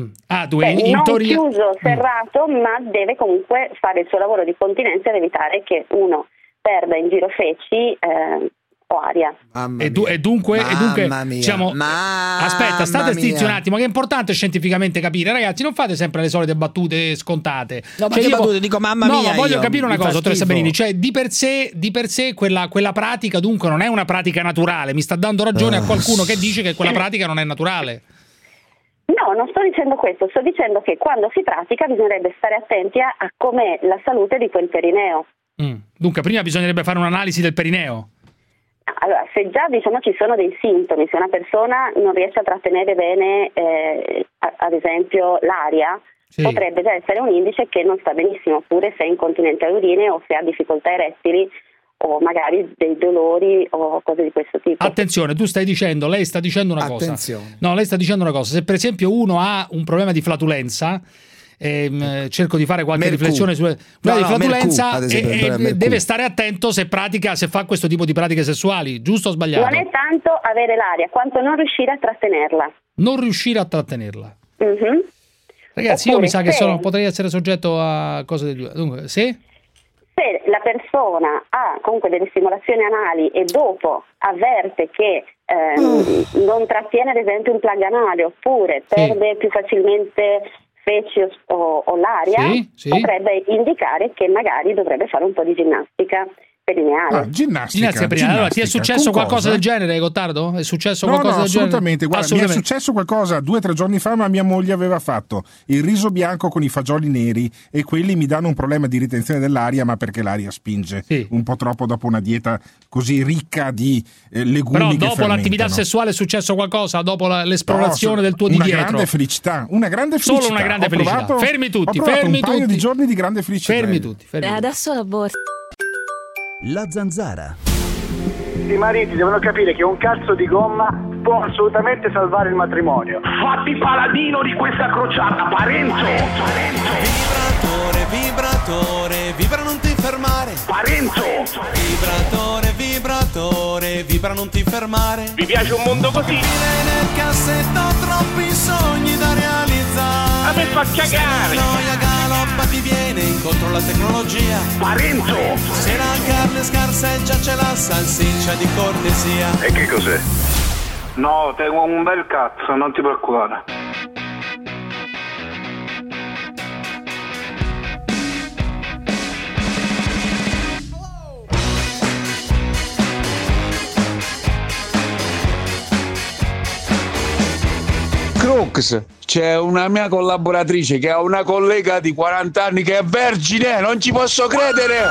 In teoria chiuso, serrato, ma deve comunque fare il suo lavoro di continenza ed evitare che uno perda in giro feci o aria. E dunque diciamo, aspetta, state zitti un attimo, che è importante scientificamente capire, ragazzi, non fate sempre le solite battute scontate. No, ma battute, dico mamma mia. No, ma voglio capire una cosa, dottoressa Benini, cioè di per sé quella pratica dunque non è una pratica naturale. Mi sta dando ragione a qualcuno che dice che quella pratica non è naturale. No, non sto dicendo questo, sto dicendo che quando si pratica bisognerebbe stare attenti a com'è la salute di quel perineo. Dunque prima bisognerebbe fare un'analisi del perineo. Allora, se già ci sono dei sintomi, se una persona non riesce a trattenere bene ad esempio l'aria, potrebbe già essere un indice che non sta benissimo, oppure se è incontinente alle urine o se ha difficoltà erettili o magari dei dolori o cose di questo tipo. Attenzione, lei sta dicendo una cosa. No, lei sta dicendo una cosa. Se per esempio uno ha un problema di flatulenza, cerco di fare qualche riflessione sulla flatulenza, deve stare attento se fa questo tipo di pratiche sessuali, giusto o sbagliato? Non è tanto avere l'aria quanto non riuscire a trattenerla. Mm-hmm. Ragazzi, io mi sa che potrei essere soggetto a cose del genere. Dunque, se la persona ha comunque delle stimolazioni anali e dopo avverte che non trattiene ad esempio un plug anale, oppure perde più facilmente feci o l'aria, potrebbe indicare che magari dovrebbe fare un po' di ginnastica perineale. Ginnastica perineale. Allora, ti è successo qualcosa del genere, Gottardo? È successo qualcosa del genere? Assolutamente. Guarda, mi è successo qualcosa 2 o 3 giorni fa, ma mia moglie aveva fatto il riso bianco con i fagioli neri e quelli mi danno un problema di ritenzione dell'aria, ma perché l'aria spinge un po' troppo dopo una dieta così ricca di legumi. Però dopo l'attività sessuale è successo qualcosa? Dopo l'esplorazione del tuo di dietro? Una grande felicità. Solo una grande felicità. Fermi tutti. Un paio di giorni di grande felicità. Fermi tutti. Adesso la borsa. La Zanzara. I mariti devono capire che un cazzo di gomma può assolutamente salvare il matrimonio. Fatti paladino di questa crociata, Parenzo! Vibratore, vibra non ti fermare. Parenzo! Vibratore, vibra non ti fermare. Vi piace un mondo così? Nel cassetto troppi sogni da realizzare. A me fa cagare! Noia galoppa ti viene incontro la tecnologia. Parenzo! Se la carne scarseggia c'è la salsiccia di cortesia. E che cos'è? No, tengo un bel cazzo, non ti preoccupare. Fox, c'è una mia collaboratrice che ha una collega di 40 anni che è vergine, non ci posso credere!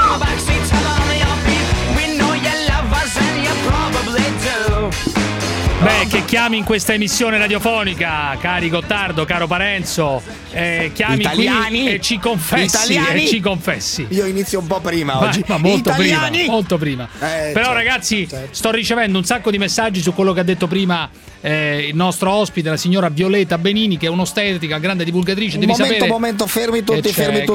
Beh, che chiami in questa emissione radiofonica, cari Gottardo, caro Parenzo, chiami italiani, qui e ci confessi. Io inizio un po' prima oggi. Ma molto prima. Però ragazzi, sto ricevendo un sacco di messaggi su quello che ha detto prima il nostro ospite, la signora Violeta Benini, che è un'ostetrica, grande divulgatrice. Momento, fermi tutti.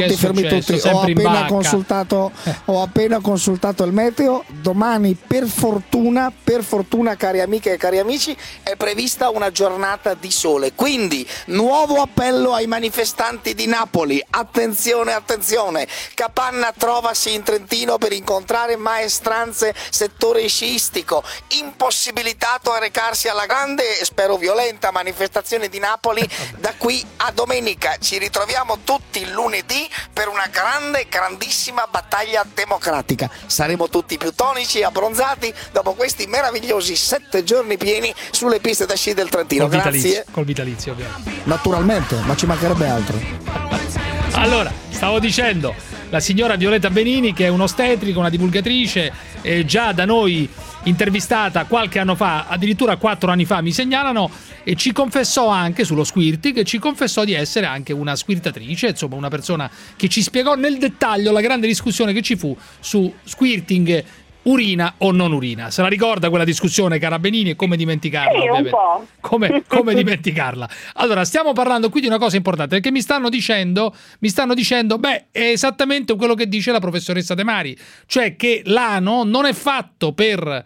Ho appena consultato il meteo. Domani, per fortuna, cari amiche e cari amici, è prevista una giornata di sole. Quindi, nuovo appello ai manifestanti di Napoli. Attenzione. Capanna trovasi in Trentino per incontrare maestranze settore sciistico. Impossibilitato a recarsi alla grande e spero violenta manifestazione di Napoli da qui a domenica. Ci ritroviamo tutti lunedì per una grandissima battaglia democratica. Saremo tutti più tonici e abbronzati dopo questi meravigliosi 7 giorni pieni sulle piste da sci del Trentino. Grazie. Col vitalizio, ovviamente. Naturalmente, ma ci mancherebbe altro. Allora, stavo dicendo, la signora Violeta Benini, che è un'ostetrica, una divulgatrice, già da noi intervistata qualche anno fa, addirittura 4 anni fa mi segnalano, e ci confessò anche sullo squirting, ci confessò di essere anche una squirtatrice, insomma una persona che ci spiegò nel dettaglio la grande discussione che ci fu su squirting, urina o non urina. Se la ricorda quella discussione, cara Benini, e come dimenticarla? Sì, un po'. Come dimenticarla? Allora, stiamo parlando qui di una cosa importante, perché mi stanno dicendo, beh, è esattamente quello che dice la professoressa De Mari, cioè che l'ano non è fatto per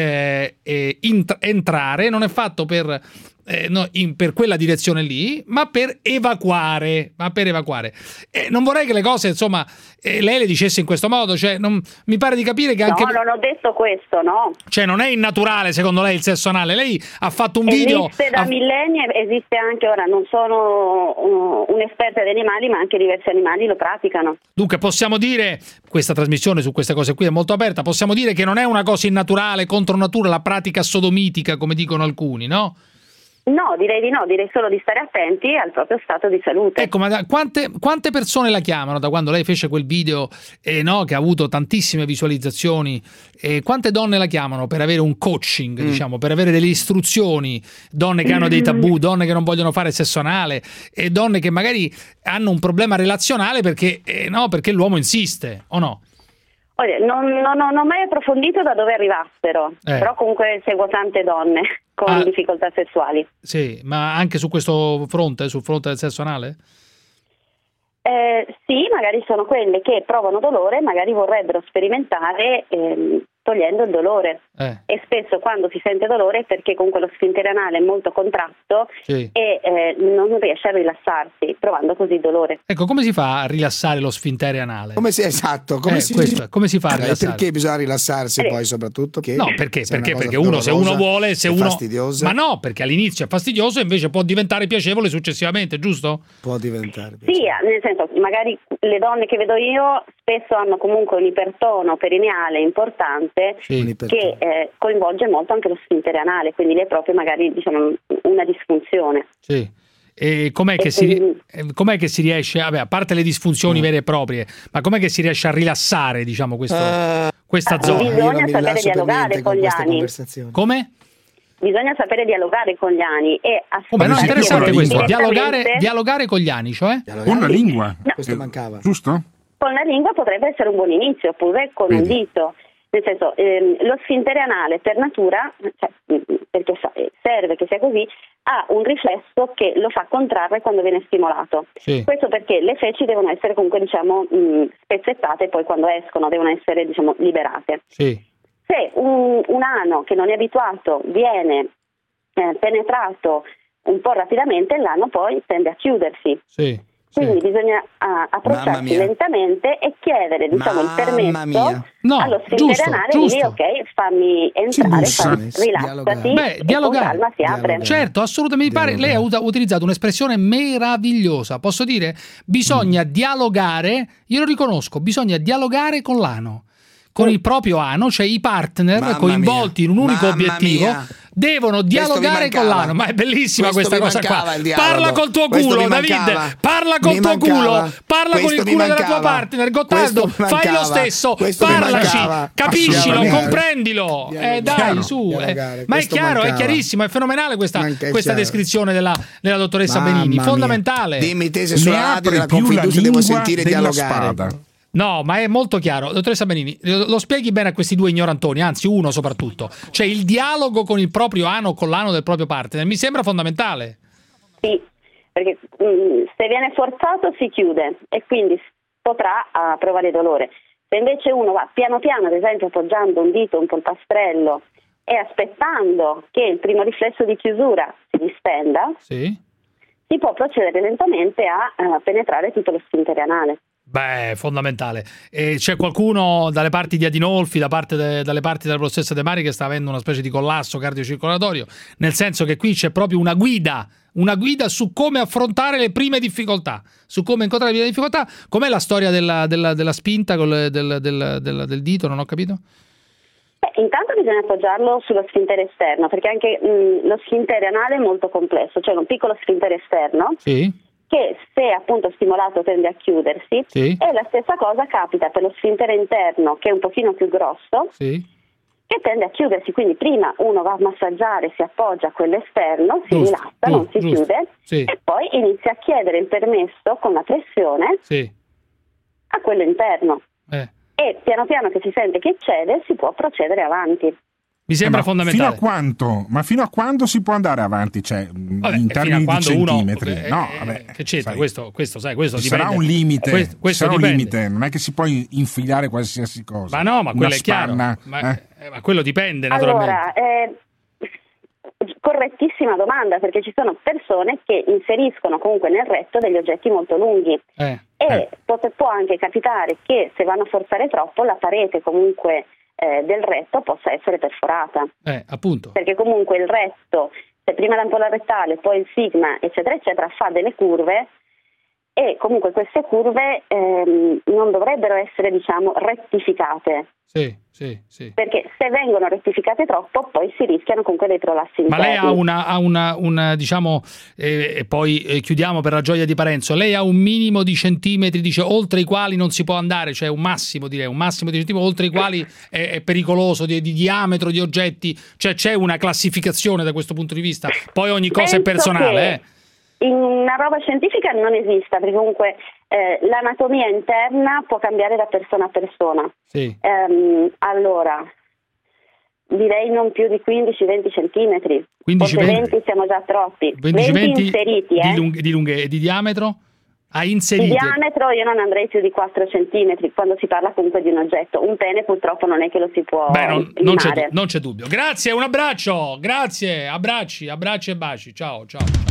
entrare, non è fatto per quella direzione lì, ma per evacuare. Non vorrei che le cose, insomma, lei le dicesse in questo modo, cioè mi pare di capire che anche... No, non ho detto questo, no. Cioè non è innaturale secondo lei il sesso anale. Lei ha fatto un video... Esiste da millenni, esiste anche ora, non sono un'esperta di animali, ma anche diversi animali lo praticano. Dunque possiamo dire, questa trasmissione su queste cose qui è molto aperta, possiamo dire che non è una cosa innaturale, contro natura, la pratica sodomitica, come dicono alcuni, no? No, direi di no, direi solo di stare attenti al proprio stato di salute. Ecco, ma quante persone la chiamano da quando lei fece quel video, no, che ha avuto tantissime visualizzazioni? Quante donne la chiamano per avere un coaching, diciamo, per avere delle istruzioni? Donne che hanno dei tabù, donne che non vogliono fare sesso anale, e donne che magari hanno un problema relazionale perché l'uomo insiste, o no? Non ho mai approfondito da dove arrivassero, però comunque seguo tante donne con difficoltà sessuali. Sì, ma anche su questo fronte, sul fronte del sesso anale? Sì, magari sono quelle che provano dolore, magari vorrebbero sperimentare togliendo il dolore, e spesso quando si sente dolore è perché comunque lo sfintere anale è molto contratto, sì, e non riesce a rilassarsi, provando così il dolore. Ecco, come si fa a rilassare lo sfintere anale? Come si fa a rilassare? Perché bisogna rilassarsi poi soprattutto? No, perché uno, se uno vuole, se uno... fastidiosa. Ma no, perché all'inizio è fastidioso e invece può diventare piacevole successivamente, giusto? Può diventare piacevole. Sì, nel senso, magari le donne che vedo io spesso hanno comunque un ipertono perineale importante, sì, che coinvolge molto anche lo sfintere anale, quindi è proprio magari, diciamo, una disfunzione. Sì. E com'è che si riesce, a parte le disfunzioni vere e proprie, ma com'è che si riesce a rilassare, diciamo, questa zona? Bisogna sapere dialogare con gli ani. Come? Bisogna sapere dialogare con gli ani e no, interessante questo, dialogare con gli ani, cioè? Con la lingua. No. Questo mancava. Giusto? Con la lingua potrebbe essere un buon inizio, oppure con un dito. Nel senso, lo sfintere anale per natura, perché serve che sia così, ha un riflesso che lo fa contrarre quando viene stimolato. Sì. Questo perché le feci devono essere comunque, diciamo, spezzettate, e poi quando escono devono essere, diciamo, liberate. Sì. Se un ano che non è abituato viene penetrato un po' rapidamente, l'ano poi tende a chiudersi. Sì. Quindi bisogna approcciarsi lentamente e chiedere, diciamo, il permesso allo sfintere anale di dire: ok, fammi entrare, rilassati, dialogare. Con calma si apre. Certo, assolutamente. Mi pare lei ha utilizzato un'espressione meravigliosa. Posso dire? Bisogna dialogare, io lo riconosco, bisogna dialogare con l'ano, con il proprio ano, cioè i partner coinvolti in un unico obiettivo devono dialogare con l'ano. Ma è bellissima questa cosa qua. Parla col tuo culo, David, parla col tuo culo, parla con il culo della tua partner. Gottardo, fai lo stesso, parlaci, capiscilo, comprendilo. Dai, su. Ma è chiaro, è chiarissimo, è fenomenale questa descrizione della dottoressa Benini, fondamentale. Dimmi te se sono della Confiducia devo sentire dialogare. No, ma è molto chiaro. Dottoressa Benini, lo spieghi bene a questi due ignorantoni, anzi uno soprattutto. Cioè il dialogo con il proprio ano, con l'ano del proprio partner, mi sembra fondamentale. Sì, perché se viene forzato si chiude e quindi potrà provare dolore. Se invece uno va piano piano, ad esempio appoggiando un dito, un polpastrello e aspettando che il primo riflesso di chiusura si distenda, si può procedere lentamente a penetrare tutto lo sfintere anale. Beh, fondamentale. E c'è qualcuno dalle parti di Adinolfi, dalle parti della professoressa De Mari che sta avendo una specie di collasso cardiocircolatorio, nel senso che qui c'è proprio una guida su come affrontare le prime difficoltà, su come incontrare le prime difficoltà. Com'è la storia della spinta del dito? Non ho capito. Intanto bisogna appoggiarlo sullo sfintere esterno, perché anche lo sfintere anale è molto complesso, cioè un piccolo sfintere esterno che se appunto stimolato tende a chiudersi, e la stessa cosa capita per lo sfintere interno, che è un pochino più grosso, che tende a chiudersi. Quindi prima uno va a massaggiare, si appoggia a quello esterno, si rilassa, non si chiude, e poi inizia a chiedere il permesso con la pressione a quello interno. E piano piano che si sente che cede si può procedere avanti. Mi sembra fondamentale. Fino a quando si può andare avanti? Cioè, in termini di centimetri? Che c'entra? Questo dipende. Sarà un limite. Sarà un limite. Non è che si può infilare qualsiasi cosa. Ma no, ma quello è chiaro. Ma quello dipende, naturalmente. Allora, correttissima domanda, perché ci sono persone che inseriscono comunque nel retto degli oggetti molto lunghi e può anche capitare che se vanno a forzare troppo la parete comunque del retto possa essere perforata, appunto, perché comunque il retto, se prima l'ampolla rettale poi il sigma eccetera eccetera, fa delle curve e comunque queste curve non dovrebbero essere, diciamo, rettificate. Perché se vengono rettificate troppo poi si rischiano comunque dei prolassi interni. Ma lei ha una diciamo, e poi chiudiamo per la gioia di Parenzo, lei ha un minimo di centimetri, dice, oltre i quali non si può andare, cioè un massimo di centimetri oltre i quali è pericoloso, di diametro di oggetti, cioè c'è una classificazione da questo punto di vista, poi ogni cosa è personale. In una roba scientifica non esista, perché comunque l'anatomia interna può cambiare da persona a persona. Allora, direi non più di 15-20 centimetri. 15-20 siamo già troppi. 20 inseriti. Di diametro? Inseriti. Di diametro io non andrei più di 4 centimetri quando si parla comunque di un oggetto. Un pene purtroppo non è che lo si può limare. Non c'è dubbio. Grazie, un abbraccio. Grazie, abbracci e baci. Ciao.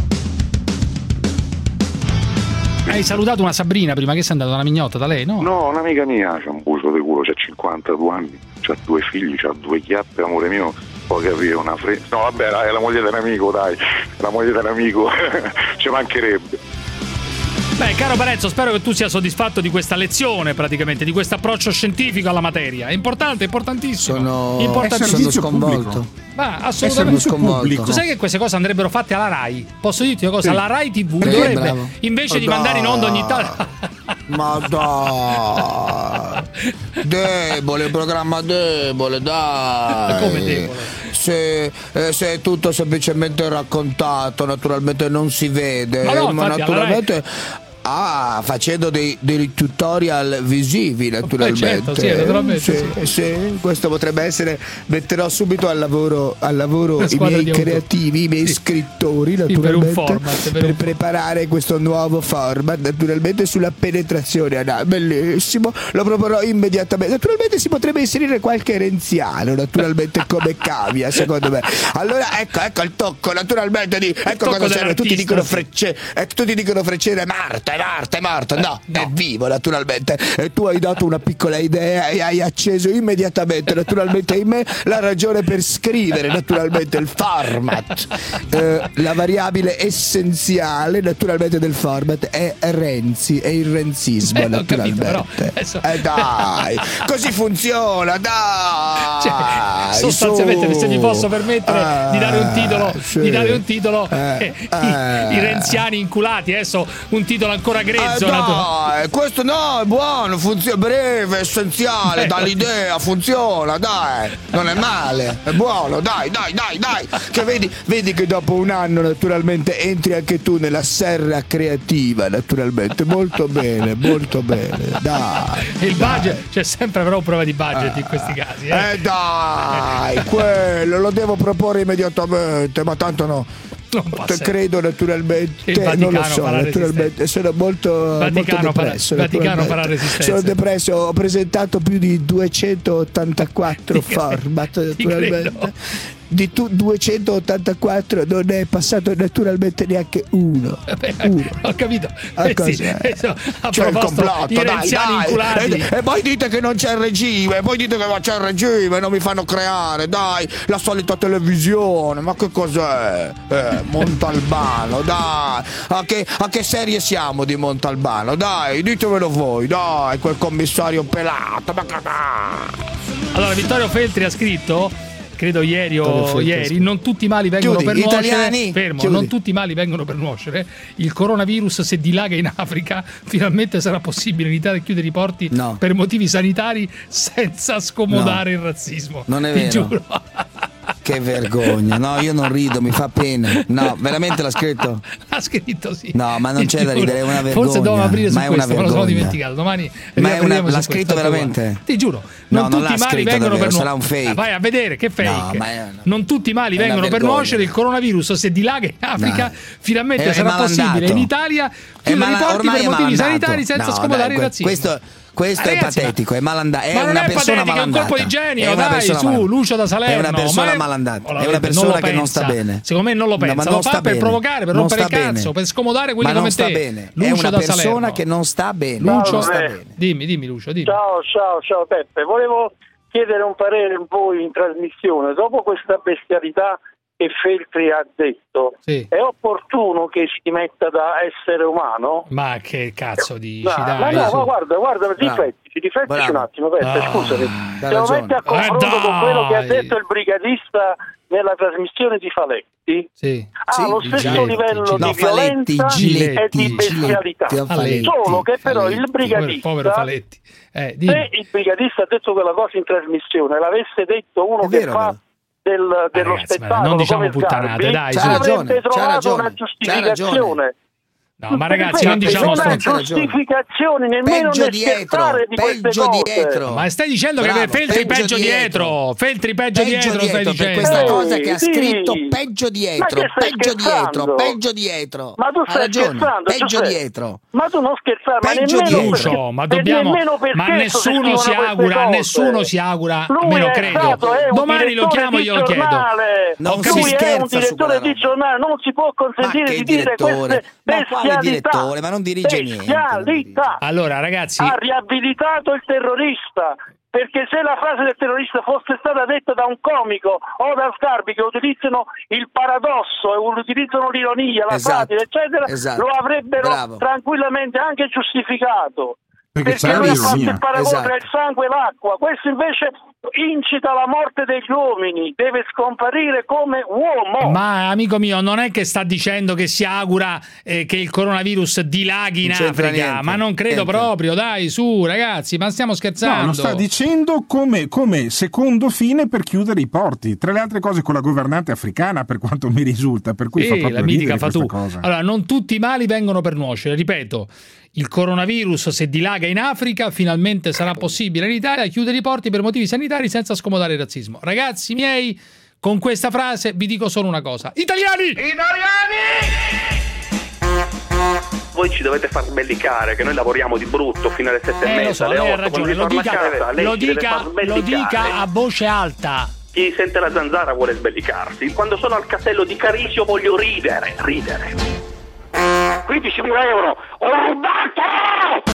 Hai salutato una Sabrina prima, che sei andata una mignotta da lei, no? No, un'amica mia c'ha un buso di culo, c'ha 52 anni, c'ha 2 figli, c'ha 2 chiappe, amore mio, puoi capire una fretta. No, vabbè, è la moglie dell'amico, dai, la moglie dell'amico, ci mancherebbe. Beh, caro Parenzo, spero che tu sia soddisfatto di questa lezione, praticamente, di questo approccio scientifico alla materia. È importante, importantissimo. Sono sconvolto. Ma assolutamente sconvolto. Tu sai che queste cose andrebbero fatte alla Rai? Posso dirti una cosa? La Rai TV dovrebbe, invece di mandare in onda ogni tanto... Ma dai, debole, programma debole, dai. Come debole? Se è tutto semplicemente raccontato, naturalmente non si vede, ma naturalmente facendo dei tutorial visivi, naturalmente. Certo, sì. Questo potrebbe essere, metterò subito al lavoro i miei creativi, i miei scrittori, naturalmente, per preparare questo nuovo format, naturalmente, sulla penetrazione anale. Bellissimo, lo proporrò immediatamente. Naturalmente si potrebbe inserire qualche renziano, naturalmente, come cavia, secondo me. Allora ecco il tocco, naturalmente, ecco cosa serve. Tutti dicono freccere Marta, è morto, no, è vivo naturalmente. E tu hai dato una piccola idea e hai acceso immediatamente naturalmente in me la ragione per scrivere naturalmente il format. La variabile essenziale naturalmente del format è Renzi, è il renzismo naturalmente. Capito, però, adesso... Dai, così funziona, dai. Cioè, sostanzialmente, se mi posso permettere di dare un titolo, i renziani inculati, adesso un titolo ancora grezzo. Dai, questo no, è buono, funziona, breve, essenziale, dall'idea, funziona, dai, non è male, è buono, dai, che vedi che dopo un anno naturalmente entri anche tu nella serra creativa, naturalmente, molto bene, dai. Il budget, c'è sempre però prova di budget in questi casi. Dai, quello lo devo proporre immediatamente, ma tanto no. Credo naturalmente, non lo so, naturalmente sono molto depresso. Vaticano farà resistenza. Sono depresso, ho presentato più di 284 format naturalmente. Di 284 non è passato naturalmente neanche uno. Ho capito. C'è il complotto, dai. E poi dite che non c'è il regime, non mi fanno creare, dai, la solita televisione, ma che cos'è? Montalbano, dai. A che serie siamo di Montalbano? Dai, ditemelo voi, dai, quel commissario pelato. Allora, Vittorio Feltri ha scritto, credo ieri, non tutti i mali vengono per nuocere. Non tutti i mali vengono per nuocere. Il coronavirus, se dilaga in Africa, finalmente sarà possibile in Italia chiudere i porti per motivi sanitari senza scomodare il razzismo. Non è Ti vero. giuro. Che vergogna, no, io non rido, mi fa pena. No, veramente l'ha scritto? L'ha scritto, sì. No, ma non c'è da ridere, è una vergogna. Forse dobbiamo aprire su ma questo, me lo sono dimenticato. Domani l'ha scritto veramente? Ti giuro, non tutti i mali vengono per sarà un fake. Vai a vedere che fake. Non tutti i mali vengono per nuocere. Il coronavirus, se dilaga in Africa, finalmente sarà possibile in Italia chiudere i porti per motivi sanitari senza scomodare il razzismo. Questo è patetico, è malandato. Ma non è patetico, è un colpo di genio, dai, su, Lucio da Salerno. È una persona malandata, è una persona che non sta bene. Secondo me non lo pensa, lo fa per provocare, per rompere il cazzo, per scomodare quelli come te. Bene. È una persona che non sta bene. Lucio, dimmi Lucio, dimmi. Ciao Peppe, volevo chiedere un parere a voi in trasmissione. Dopo questa bestialità che Feltri ha detto, è opportuno che si metta da essere umano? Ma che cazzo dici? Ma guarda, riflettici un attimo, Peppe, scusami. Se lo metti a confronto con quello che ha detto il brigadista nella trasmissione di Faletti, ha lo stesso livello di violenza e di bestialità. Solo che però il brigadista, se il brigadista ha detto quella cosa in trasmissione, l'avesse detto uno che fa dello spettacolo, non diciamo puttanate, dai, avrebbe trovato una giustificazione. No, ma ragazzi, non diciamo giustificazioni nemmeno nel scherzare di queste cose. Ma stai dicendo che Feltri peggio dietro? Stai dicendo per questa cosa che ha scritto peggio dietro. Ma tu stai scherzando, peggio dietro. Ma tu non scherzare, peggio dietro. Ma dobbiamo, ma nessuno si augura, almeno credo. Domani lo chiamo e glielo chiedo. Non si scherza, è un direttore di giornale, non si può consentire di dire queste bestialità. Direttore, ma non dirige niente. Allora, ragazzi, ha riabilitato il terrorista, perché se la frase del terrorista fosse stata detta da un comico o da Sgarbi, che utilizzano il paradosso e utilizzano l'ironia, la satira, eccetera, lo avrebbero tranquillamente anche giustificato. Perché lui ha fatto il paragone tra il sangue e l'acqua. Questo invece incita alla morte degli uomini, deve scomparire come uomo. Ma amico mio, non è che sta dicendo che si augura che il coronavirus dilaghi in Africa, ma non credo proprio, dai, su ragazzi, ma stiamo scherzando. No, sta dicendo come secondo fine per chiudere i porti, tra le altre cose con la governante africana, per quanto mi risulta, per cui fa proprio la mitica questa cosa. Allora, non tutti i mali vengono per nuocere, ripeto. Il coronavirus, se dilaga in Africa, finalmente sarà possibile in Italia chiudere i porti per motivi sanitari senza scomodare il razzismo. Ragazzi miei, con questa frase vi dico solo una cosa. Italiani! Voi ci dovete far sbellicare, che noi lavoriamo di brutto fino alle 7:30, lo so, alle 8. Lei ha ragione, lo dica a voce alta. Chi sente la zanzara vuole sbellicarsi. Quando sono al castello di Carisio voglio ridere. 15.000 euro, ho